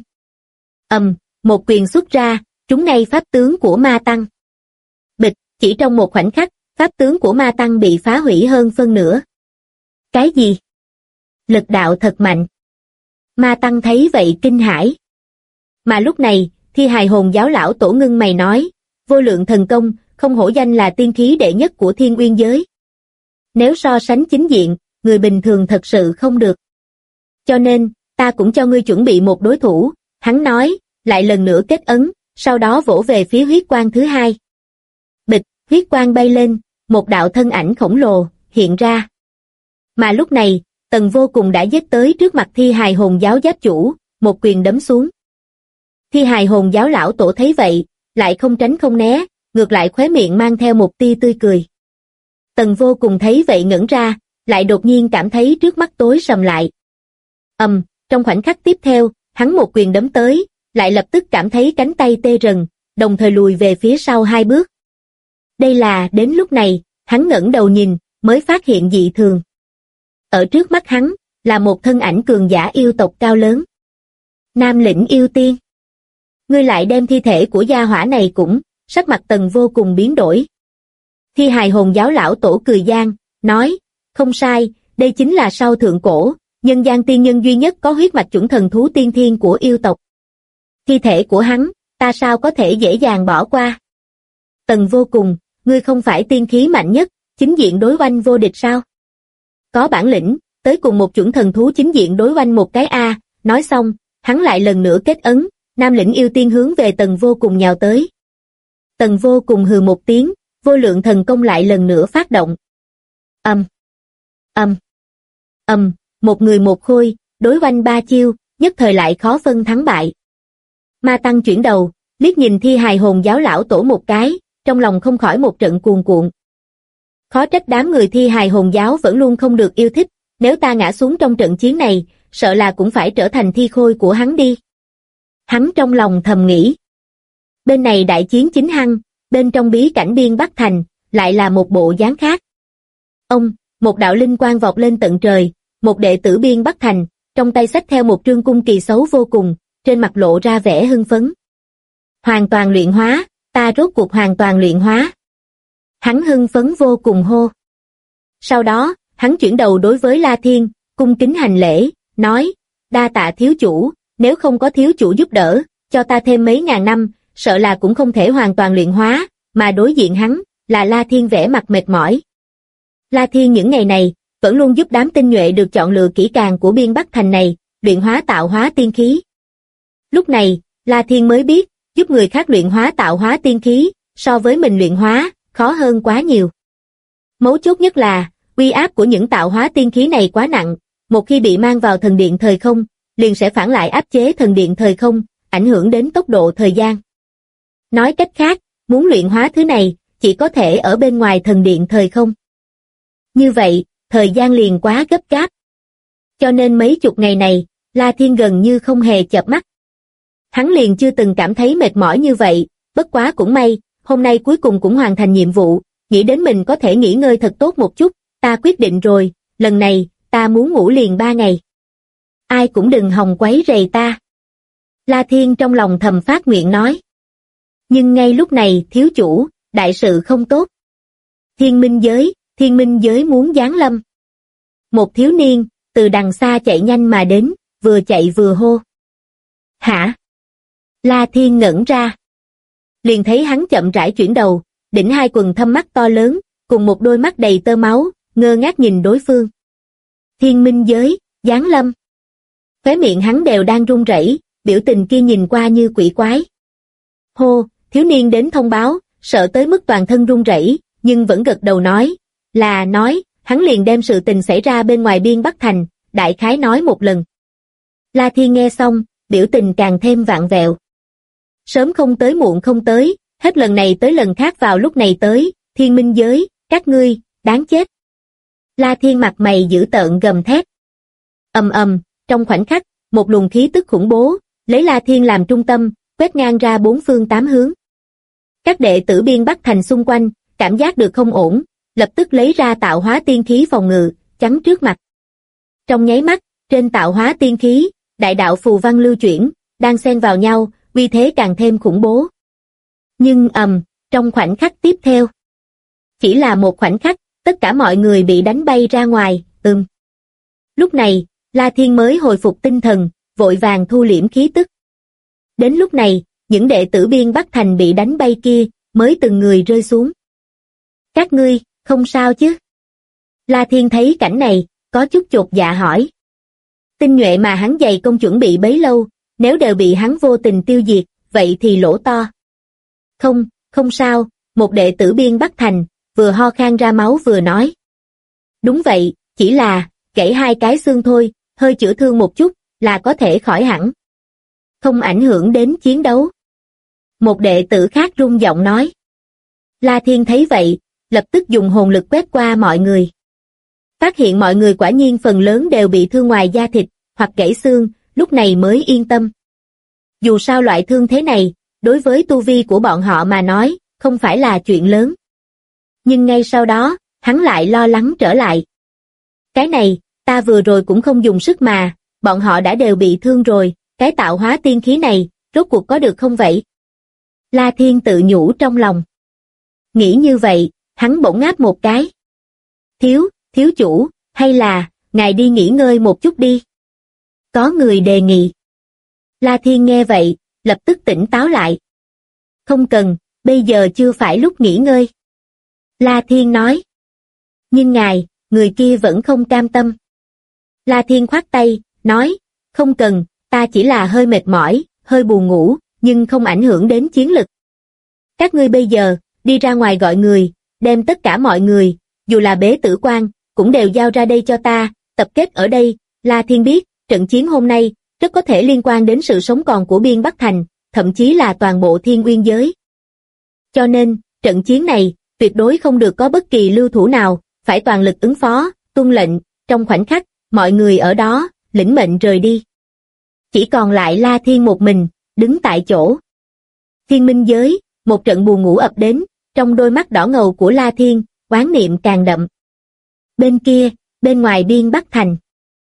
Một quyền xuất ra, trúng ngay pháp tướng của Ma Tăng. Bịch, chỉ trong một khoảnh khắc, pháp tướng của Ma Tăng bị phá hủy hơn phân nửa. Cái gì? Lực đạo thật mạnh. Ma Tăng thấy vậy kinh hãi. Mà lúc này, thi hài hồn giáo lão tổ ngưng mày nói, vô lượng thần công, không hổ danh là tiên khí đệ nhất của Thiên Uyên giới. Nếu so sánh chính diện, người bình thường thật sự không được. Cho nên, ta cũng cho ngươi chuẩn bị một đối thủ, hắn nói, lại lần nữa kết ấn, sau đó vỗ về phía huyết quang thứ hai. Bịch, huyết quang bay lên, một đạo thân ảnh khổng lồ, hiện ra. Mà lúc này, Tần Vô Cùng đã giết tới trước mặt thi hài hồn giáo giáp chủ, một quyền đấm xuống. Thi hài hồn giáo lão tổ thấy vậy, lại không tránh không né, ngược lại khóe miệng mang theo một tia tươi cười. Tần Vô Cùng thấy vậy ngẩn ra, lại đột nhiên cảm thấy trước mắt tối sầm lại. Trong khoảnh khắc tiếp theo, hắn một quyền đấm tới, lại lập tức cảm thấy cánh tay tê rần, đồng thời lùi về phía sau 2 bước. Đây là, đến lúc này, hắn ngẩng đầu nhìn, mới phát hiện dị thường. Ở trước mắt hắn, là một thân ảnh cường giả yêu tộc cao lớn. Nam Lĩnh yêu tiên. Ngươi lại đem thi thể của gia hỏa này cũng, sắc mặt Tần Vô Cùng biến đổi. Thi hài hồn giáo lão tổ cười gian, nói, không sai, đây chính là sau thượng cổ, nhân gian tiên nhân duy nhất có huyết mạch chuẩn thần thú tiên thiên của yêu tộc. Thi thể của hắn, ta sao có thể dễ dàng bỏ qua? Tần Vô Cùng, ngươi không phải tiên khí mạnh nhất, chính diện đối oanh vô địch sao? Có bản lĩnh, tới cùng một chuẩn thần thú chính diện đối oanh một cái a. Nói xong, hắn lại lần nữa kết ấn, Nam Lĩnh yêu tiên hướng về Tần Vô Cùng nhào tới. Tần Vô Cùng hừ một tiếng, vô lượng thần công lại lần nữa phát động. Một người một khôi, đối oanh 3 chiêu, nhất thời lại khó phân thắng bại. Ma Tăng chuyển đầu, liếc nhìn thi hài hồn giáo lão tổ một cái, trong lòng không khỏi một trận cuồn cuộn. Khó trách đám người thi hài hồn giáo vẫn luôn không được yêu thích, nếu ta ngã xuống trong trận chiến này, sợ là cũng phải trở thành thi khôi của hắn đi. Hắn trong lòng thầm nghĩ. Bên này đại chiến chính hăng, bên trong bí cảnh Biên Bắc Thành, lại là một bộ dáng khác. Một đạo linh quang vọt lên tận trời, một đệ tử Biên Bắc Thành, trong tay xách theo một trương cung kỳ xấu vô cùng, trên mặt lộ ra vẻ hưng phấn. Hoàn toàn luyện hóa, ta rốt cuộc hoàn toàn luyện hóa. Hắn hưng phấn vô cùng hô. Sau đó, hắn chuyển đầu đối với La Thiên, cung kính hành lễ, nói, đa tạ thiếu chủ, nếu không có thiếu chủ giúp đỡ, cho ta thêm mấy ngàn năm, sợ là cũng không thể hoàn toàn luyện hóa, mà đối diện hắn, là La Thiên vẻ mặt mệt mỏi. La Thiên những ngày này, vẫn luôn giúp đám tinh nhuệ được chọn lựa kỹ càng của biên Bắc Thành này, luyện hóa tạo hóa tiên khí. Lúc này, La Thiên mới biết, giúp người khác luyện hóa tạo hóa tiên khí, so với mình luyện hóa, khó hơn quá nhiều. Mấu chốt nhất là, uy áp của những tạo hóa tiên khí này quá nặng, một khi bị mang vào thần điện thời không, liền sẽ phản lại áp chế thần điện thời không, ảnh hưởng đến tốc độ thời gian. Nói cách khác, muốn luyện hóa thứ này, chỉ có thể ở bên ngoài thần điện thời không. Như vậy, thời gian liền quá gấp gáp. Cho nên mấy chục ngày này, La Thiên gần như không hề chợp mắt. Hắn liền chưa từng cảm thấy mệt mỏi như vậy, bất quá cũng may, hôm nay cuối cùng cũng hoàn thành nhiệm vụ, nghĩ đến mình có thể nghỉ ngơi thật tốt một chút, ta quyết định rồi, lần này, ta muốn ngủ liền 3 ngày. Ai cũng đừng hòng quấy rầy ta. La Thiên trong lòng thầm phát nguyện nói. Nhưng ngay lúc này, thiếu chủ, đại sự không tốt. Thiên minh giới muốn giáng lâm. Một thiếu niên, từ đằng xa chạy nhanh mà đến, vừa chạy vừa hô. Hả? La Thiên ngẩn ra. Liền thấy hắn chậm rãi chuyển đầu, đỉnh hai quầng thâm mắt to lớn, cùng một đôi mắt đầy tơ máu, ngơ ngác nhìn đối phương. Thiên minh giới, giáng lâm. Khóe miệng hắn đều đang run rẩy, biểu tình kia nhìn qua như quỷ quái. Hô, thiếu niên đến thông báo, sợ tới mức toàn thân run rẩy, nhưng vẫn gật đầu nói, hắn liền đem sự tình xảy ra bên ngoài biên Bắc Thành, đại khái nói một lần. La Thiên nghe xong, biểu tình càng thêm vặn vẹo. Sớm không tới muộn không tới, hết lần này tới lần khác vào lúc này tới, thiên minh giới, các ngươi, đáng chết. La Thiên mặt mày dữ tợn gầm thét. Ầm ầm, trong khoảnh khắc, một luồng khí tức khủng bố, lấy La Thiên làm trung tâm, quét ngang ra bốn phương tám hướng. Các đệ tử biên Bắc Thành xung quanh, cảm giác được không ổn, lập tức lấy ra tạo hóa tiên khí phòng ngự, chắn trước mặt. Trong nháy mắt, trên tạo hóa tiên khí, đại đạo phù văn lưu chuyển, đang xen vào nhau, uy thế càng thêm khủng bố. Nhưng trong khoảnh khắc tiếp theo, chỉ là một khoảnh khắc, tất cả mọi người bị đánh bay ra ngoài, Lúc này, La Thiên mới hồi phục tinh thần, vội vàng thu liễm khí tức. Đến lúc này, những đệ tử biên Bắc Thành bị đánh bay kia, mới từng người rơi xuống. Các ngươi, không sao chứ? La Thiên thấy cảnh này, có chút chột dạ hỏi. Tinh nhuệ mà hắn dày công chuẩn bị bấy lâu, nếu đều bị hắn vô tình tiêu diệt, vậy thì lỗ to. Không sao, một đệ tử biên Bắc Thành, vừa ho khan ra máu vừa nói. Đúng vậy, chỉ là, gãy 2 cái xương thôi, hơi chữa thương một chút, là có thể khỏi hẳn. Không ảnh hưởng đến chiến đấu. Một đệ tử khác run giọng nói. La Thiên thấy vậy, lập tức dùng hồn lực quét qua mọi người. Phát hiện mọi người quả nhiên phần lớn đều bị thương ngoài da thịt, hoặc gãy xương, lúc này mới yên tâm. Dù sao loại thương thế này, đối với tu vi của bọn họ mà nói, không phải là chuyện lớn. Nhưng ngay sau đó, hắn lại lo lắng trở lại. Cái này, ta vừa rồi cũng không dùng sức mà, bọn họ đã đều bị thương rồi, cái tạo hóa tiên khí này, rốt cuộc có được không vậy? La Thiên tự nhủ trong lòng. Nghĩ như vậy, hắn bỗng ngáp một cái. Thiếu chủ, hay là, ngài đi nghỉ ngơi một chút đi. Có người đề nghị. La Thiên nghe vậy, lập tức tỉnh táo lại. Không cần, bây giờ chưa phải lúc nghỉ ngơi. La Thiên nói. Nhưng ngài, người kia vẫn không cam tâm. La Thiên khoát tay, nói, không cần, ta chỉ là hơi mệt mỏi, hơi buồn ngủ, nhưng không ảnh hưởng đến chiến lực. Các ngươi bây giờ, đi ra ngoài gọi người, đem tất cả mọi người, dù là bế tử quan, cũng đều giao ra đây cho ta, tập kết ở đây. La Thiên biết, trận chiến hôm nay, rất có thể liên quan đến sự sống còn của biên Bắc Thành, thậm chí là toàn bộ Thiên Uyên giới. Cho nên, trận chiến này, tuyệt đối không được có bất kỳ lưu thủ nào, phải toàn lực ứng phó, tuân lệnh, trong khoảnh khắc, mọi người ở đó, lĩnh mệnh rời đi. Chỉ còn lại La Thiên một mình, đứng tại chỗ. Thiên minh giới, một trận buồn ngủ ập đến, trong đôi mắt đỏ ngầu của La Thiên, oán niệm càng đậm. Bên kia, bên ngoài biên Bắc Thành.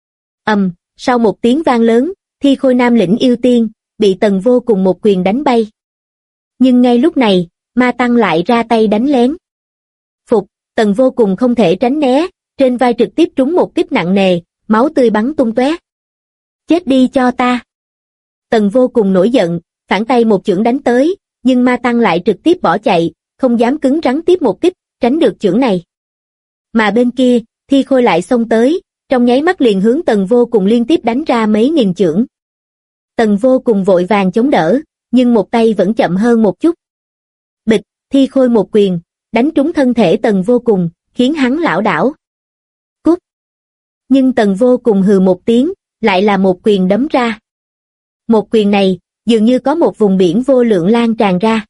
Sau một tiếng vang lớn, Thi Khôi Nam lĩnh yêu tiên, bị Tần Vô cùng một quyền đánh bay. Nhưng ngay lúc này, Ma Tăng lại ra tay đánh lén. Phục, Tần Vô Cùng không thể tránh né, trên vai trực tiếp trúng một kích nặng nề, máu tươi bắn tung tóe. Chết đi cho ta. Tần Vô Cùng nổi giận, phản tay một chưởng đánh tới, nhưng Ma Tăng lại trực tiếp bỏ chạy, không dám cứng rắn tiếp một kích, tránh được chưởng này. Mà bên kia, Thi Khôi lại xông tới, trong nháy mắt liền hướng Tần Vô Cùng liên tiếp đánh ra mấy nghìn chưởng. Tần Vô Cùng vội vàng chống đỡ, nhưng một tay vẫn chậm hơn một chút. Bịch, Thi Khôi một quyền, đánh trúng thân thể Tần Vô Cùng, khiến hắn lảo đảo. Cút! Nhưng Tần Vô Cùng hừ một tiếng, lại là một quyền đấm ra. Một quyền này, dường như có một vùng biển vô lượng lan tràn ra.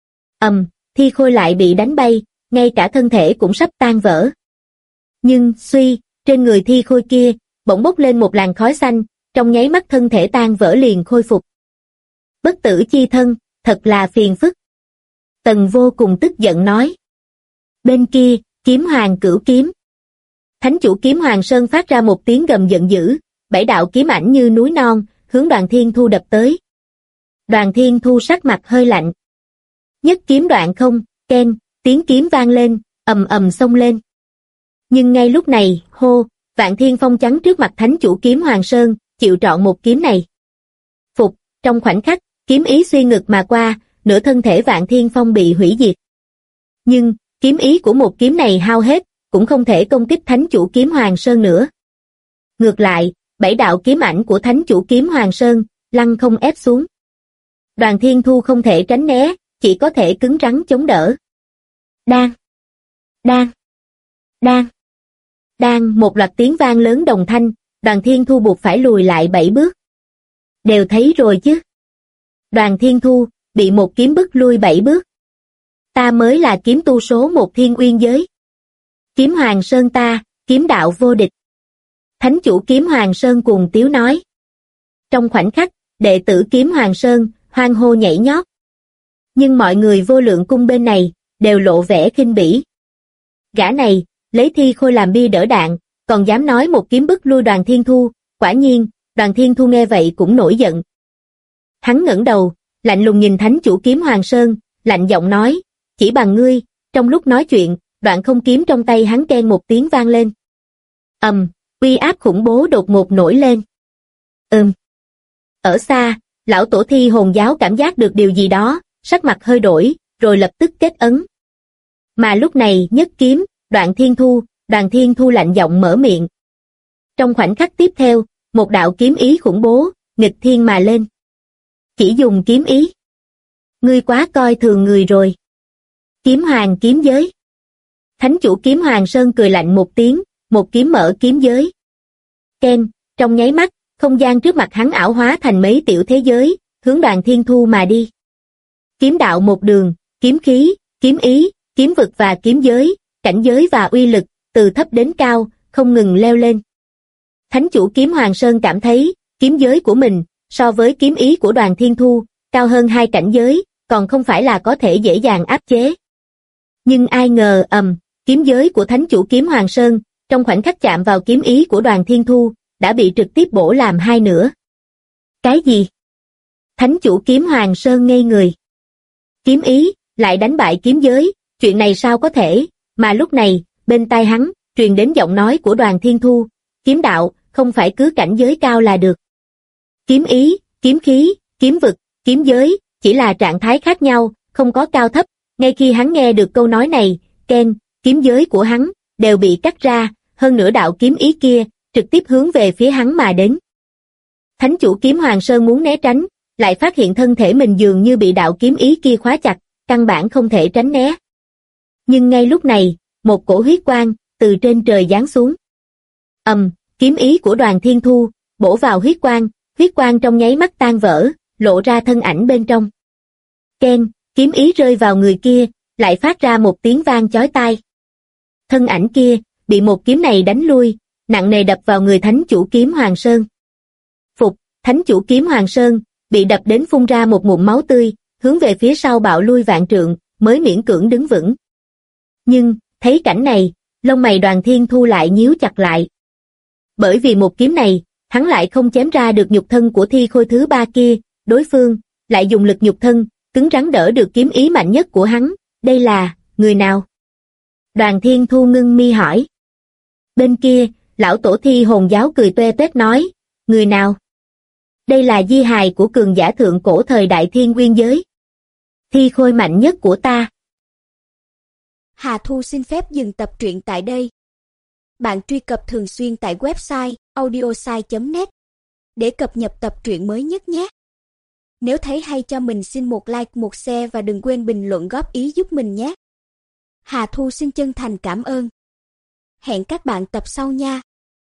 Thi Khôi lại bị đánh bay, ngay cả thân thể cũng sắp tan vỡ. Nhưng, suy, trên người Thi Khôi kia, bỗng bốc lên một làn khói xanh, trong nháy mắt thân thể tan vỡ liền khôi phục. Bất tử chi thân, thật là phiền phức. Tần Vô Cùng tức giận nói. Bên kia, Kiếm Hoàng Cửu Kiếm. Thánh chủ Kiếm Hoàng Sơn phát ra một tiếng gầm giận dữ, 7 đạo kiếm ảnh như núi non, hướng Đoàn Thiên Thu đập tới. Đoàn Thiên Thu sắc mặt hơi lạnh. Nhất kiếm đoạn không, keng, tiếng kiếm vang lên, ầm ầm xông lên. Nhưng ngay lúc này, hô, Vạn Thiên Phong chắn trước mặt thánh chủ Kiếm Hoàng Sơn, chịu trọn một kiếm này. Phục, trong khoảnh khắc, kiếm ý xuyên ngực mà qua, nửa thân thể Vạn Thiên Phong bị hủy diệt. Nhưng, kiếm ý của một kiếm này hao hết, cũng không thể công kích thánh chủ Kiếm Hoàng Sơn nữa. Ngược lại, 7 đạo kiếm ảnh của thánh chủ Kiếm Hoàng Sơn, lăng không ép xuống. Đoàn Thiên Thu không thể tránh né, chỉ có thể cứng rắn chống đỡ. Đan! Đan! Đan! Đan! Một loạt tiếng vang lớn đồng thanh, Đoàn Thiên Thu buộc phải lùi lại 7 bước. Đều thấy rồi chứ. Đoàn Thiên Thu, bị một kiếm bức lui 7 bước. Ta mới là kiếm tu số 1 Thiên Uyên giới. Kiếm Hoàng Sơn ta, kiếm đạo vô địch. Thánh chủ Kiếm Hoàng Sơn cuồng tiếu nói. Trong khoảnh khắc, đệ tử Kiếm Hoàng Sơn, hoan hô nhảy nhót. Nhưng mọi người vô lượng cung bên này, đều lộ vẻ khinh bỉ. Gã này, lấy Thi Khôi làm bi đỡ đạn, còn dám nói một kiếm bức lui Đoàn Thiên Thu, quả nhiên, Đoàn Thiên Thu nghe vậy cũng nổi giận. Hắn ngẩng đầu, lạnh lùng nhìn thánh chủ Kiếm Hoàng Sơn, lạnh giọng nói, chỉ bằng ngươi. Trong lúc nói chuyện, đoạn không kiếm trong tay hắn keng một tiếng vang lên. Uy áp khủng bố đột ngột nổi lên. Ở xa, lão tổ Thi Hồn giáo cảm giác được điều gì đó, sắc mặt hơi đổi, rồi lập tức kết ấn. Mà lúc này nhất kiếm, Đoàn Thiên Thu lạnh giọng mở miệng. Trong khoảnh khắc tiếp theo, một đạo kiếm ý khủng bố, nghịch thiên mà lên. Chỉ dùng kiếm ý. Ngươi quá coi thường người rồi. Kiếm Hoàng kiếm giới. Thánh chủ Kiếm Hoàng Sơn cười lạnh một tiếng, một kiếm mở kiếm giới. Keng, trong nháy mắt, không gian trước mặt hắn ảo hóa thành mấy tiểu thế giới, hướng Đoàn Thiên Thu mà đi. Kiếm đạo một đường, kiếm khí, kiếm ý, kiếm vực và kiếm giới, cảnh giới và uy lực, từ thấp đến cao, không ngừng leo lên. Thánh chủ Kiếm Hoàng Sơn cảm thấy, kiếm giới của mình, so với kiếm ý của Đoàn Thiên Thu, cao hơn 2 cảnh giới, còn không phải là có thể dễ dàng áp chế. Nhưng ai ngờ kiếm giới của thánh chủ Kiếm Hoàng Sơn, trong khoảnh khắc chạm vào kiếm ý của Đoàn Thiên Thu, đã bị trực tiếp bổ làm 2 nửa. Cái gì? Thánh chủ Kiếm Hoàng Sơn ngây người. Kiếm ý, lại đánh bại kiếm giới, chuyện này sao có thể, mà lúc này, bên tai hắn, truyền đến giọng nói của Đoàn Thiên Thu, kiếm đạo, không phải cứ cảnh giới cao là được. Kiếm ý, kiếm khí, kiếm vực, kiếm giới, chỉ là trạng thái khác nhau, không có cao thấp. Ngay khi hắn nghe được câu nói này, keng, kiếm giới của hắn, đều bị cắt ra, hơn nữa đạo kiếm ý kia, trực tiếp hướng về phía hắn mà đến. Thánh chủ Kiếm Hoàng Sơn muốn né tránh, lại phát hiện thân thể mình dường như bị đạo kiếm ý kia khóa chặt, căn bản không thể tránh né. Nhưng ngay lúc này, một cổ huyết quang, từ trên trời giáng xuống. Kiếm ý của Đoàn Thiên Thu, bổ vào huyết quang trong nháy mắt tan vỡ, lộ ra thân ảnh bên trong. Keng, kiếm ý rơi vào người kia, lại phát ra một tiếng vang chói tai. Thân ảnh kia, bị một kiếm này đánh lui, nặng nề đập vào người thánh chủ Kiếm Hoàng Sơn. Phục, thánh chủ Kiếm Hoàng Sơn, bị đập đến phun ra một ngụm máu tươi, hướng về phía sau bạo lui vạn trượng, mới miễn cưỡng đứng vững. Nhưng, thấy cảnh này, lông mày Đoàn Thiên Thu lại nhíu chặt lại. Bởi vì một kiếm này, hắn lại không chém ra được nhục thân của Thi Khôi thứ 3 kia, đối phương, lại dùng lực nhục thân, cứng rắn đỡ được kiếm ý mạnh nhất của hắn. Đây là, người nào? Đoàn Thiên Thu ngưng mi hỏi. Bên kia, lão tổ Thi Hồn giáo cười toe toét nói, người nào? Đây là di hài của cường giả thượng cổ thời đại Thiên Nguyên giới. Thi khôi mạnh nhất của ta. Hà Thu xin phép dừng tập truyện tại đây. Bạn truy cập thường xuyên tại website audiosai.net để cập nhật tập truyện mới nhất nhé. Nếu thấy hay cho mình xin một like, một share và đừng quên bình luận góp ý giúp mình nhé. Hà Thu xin chân thành cảm ơn. Hẹn các bạn tập sau nha.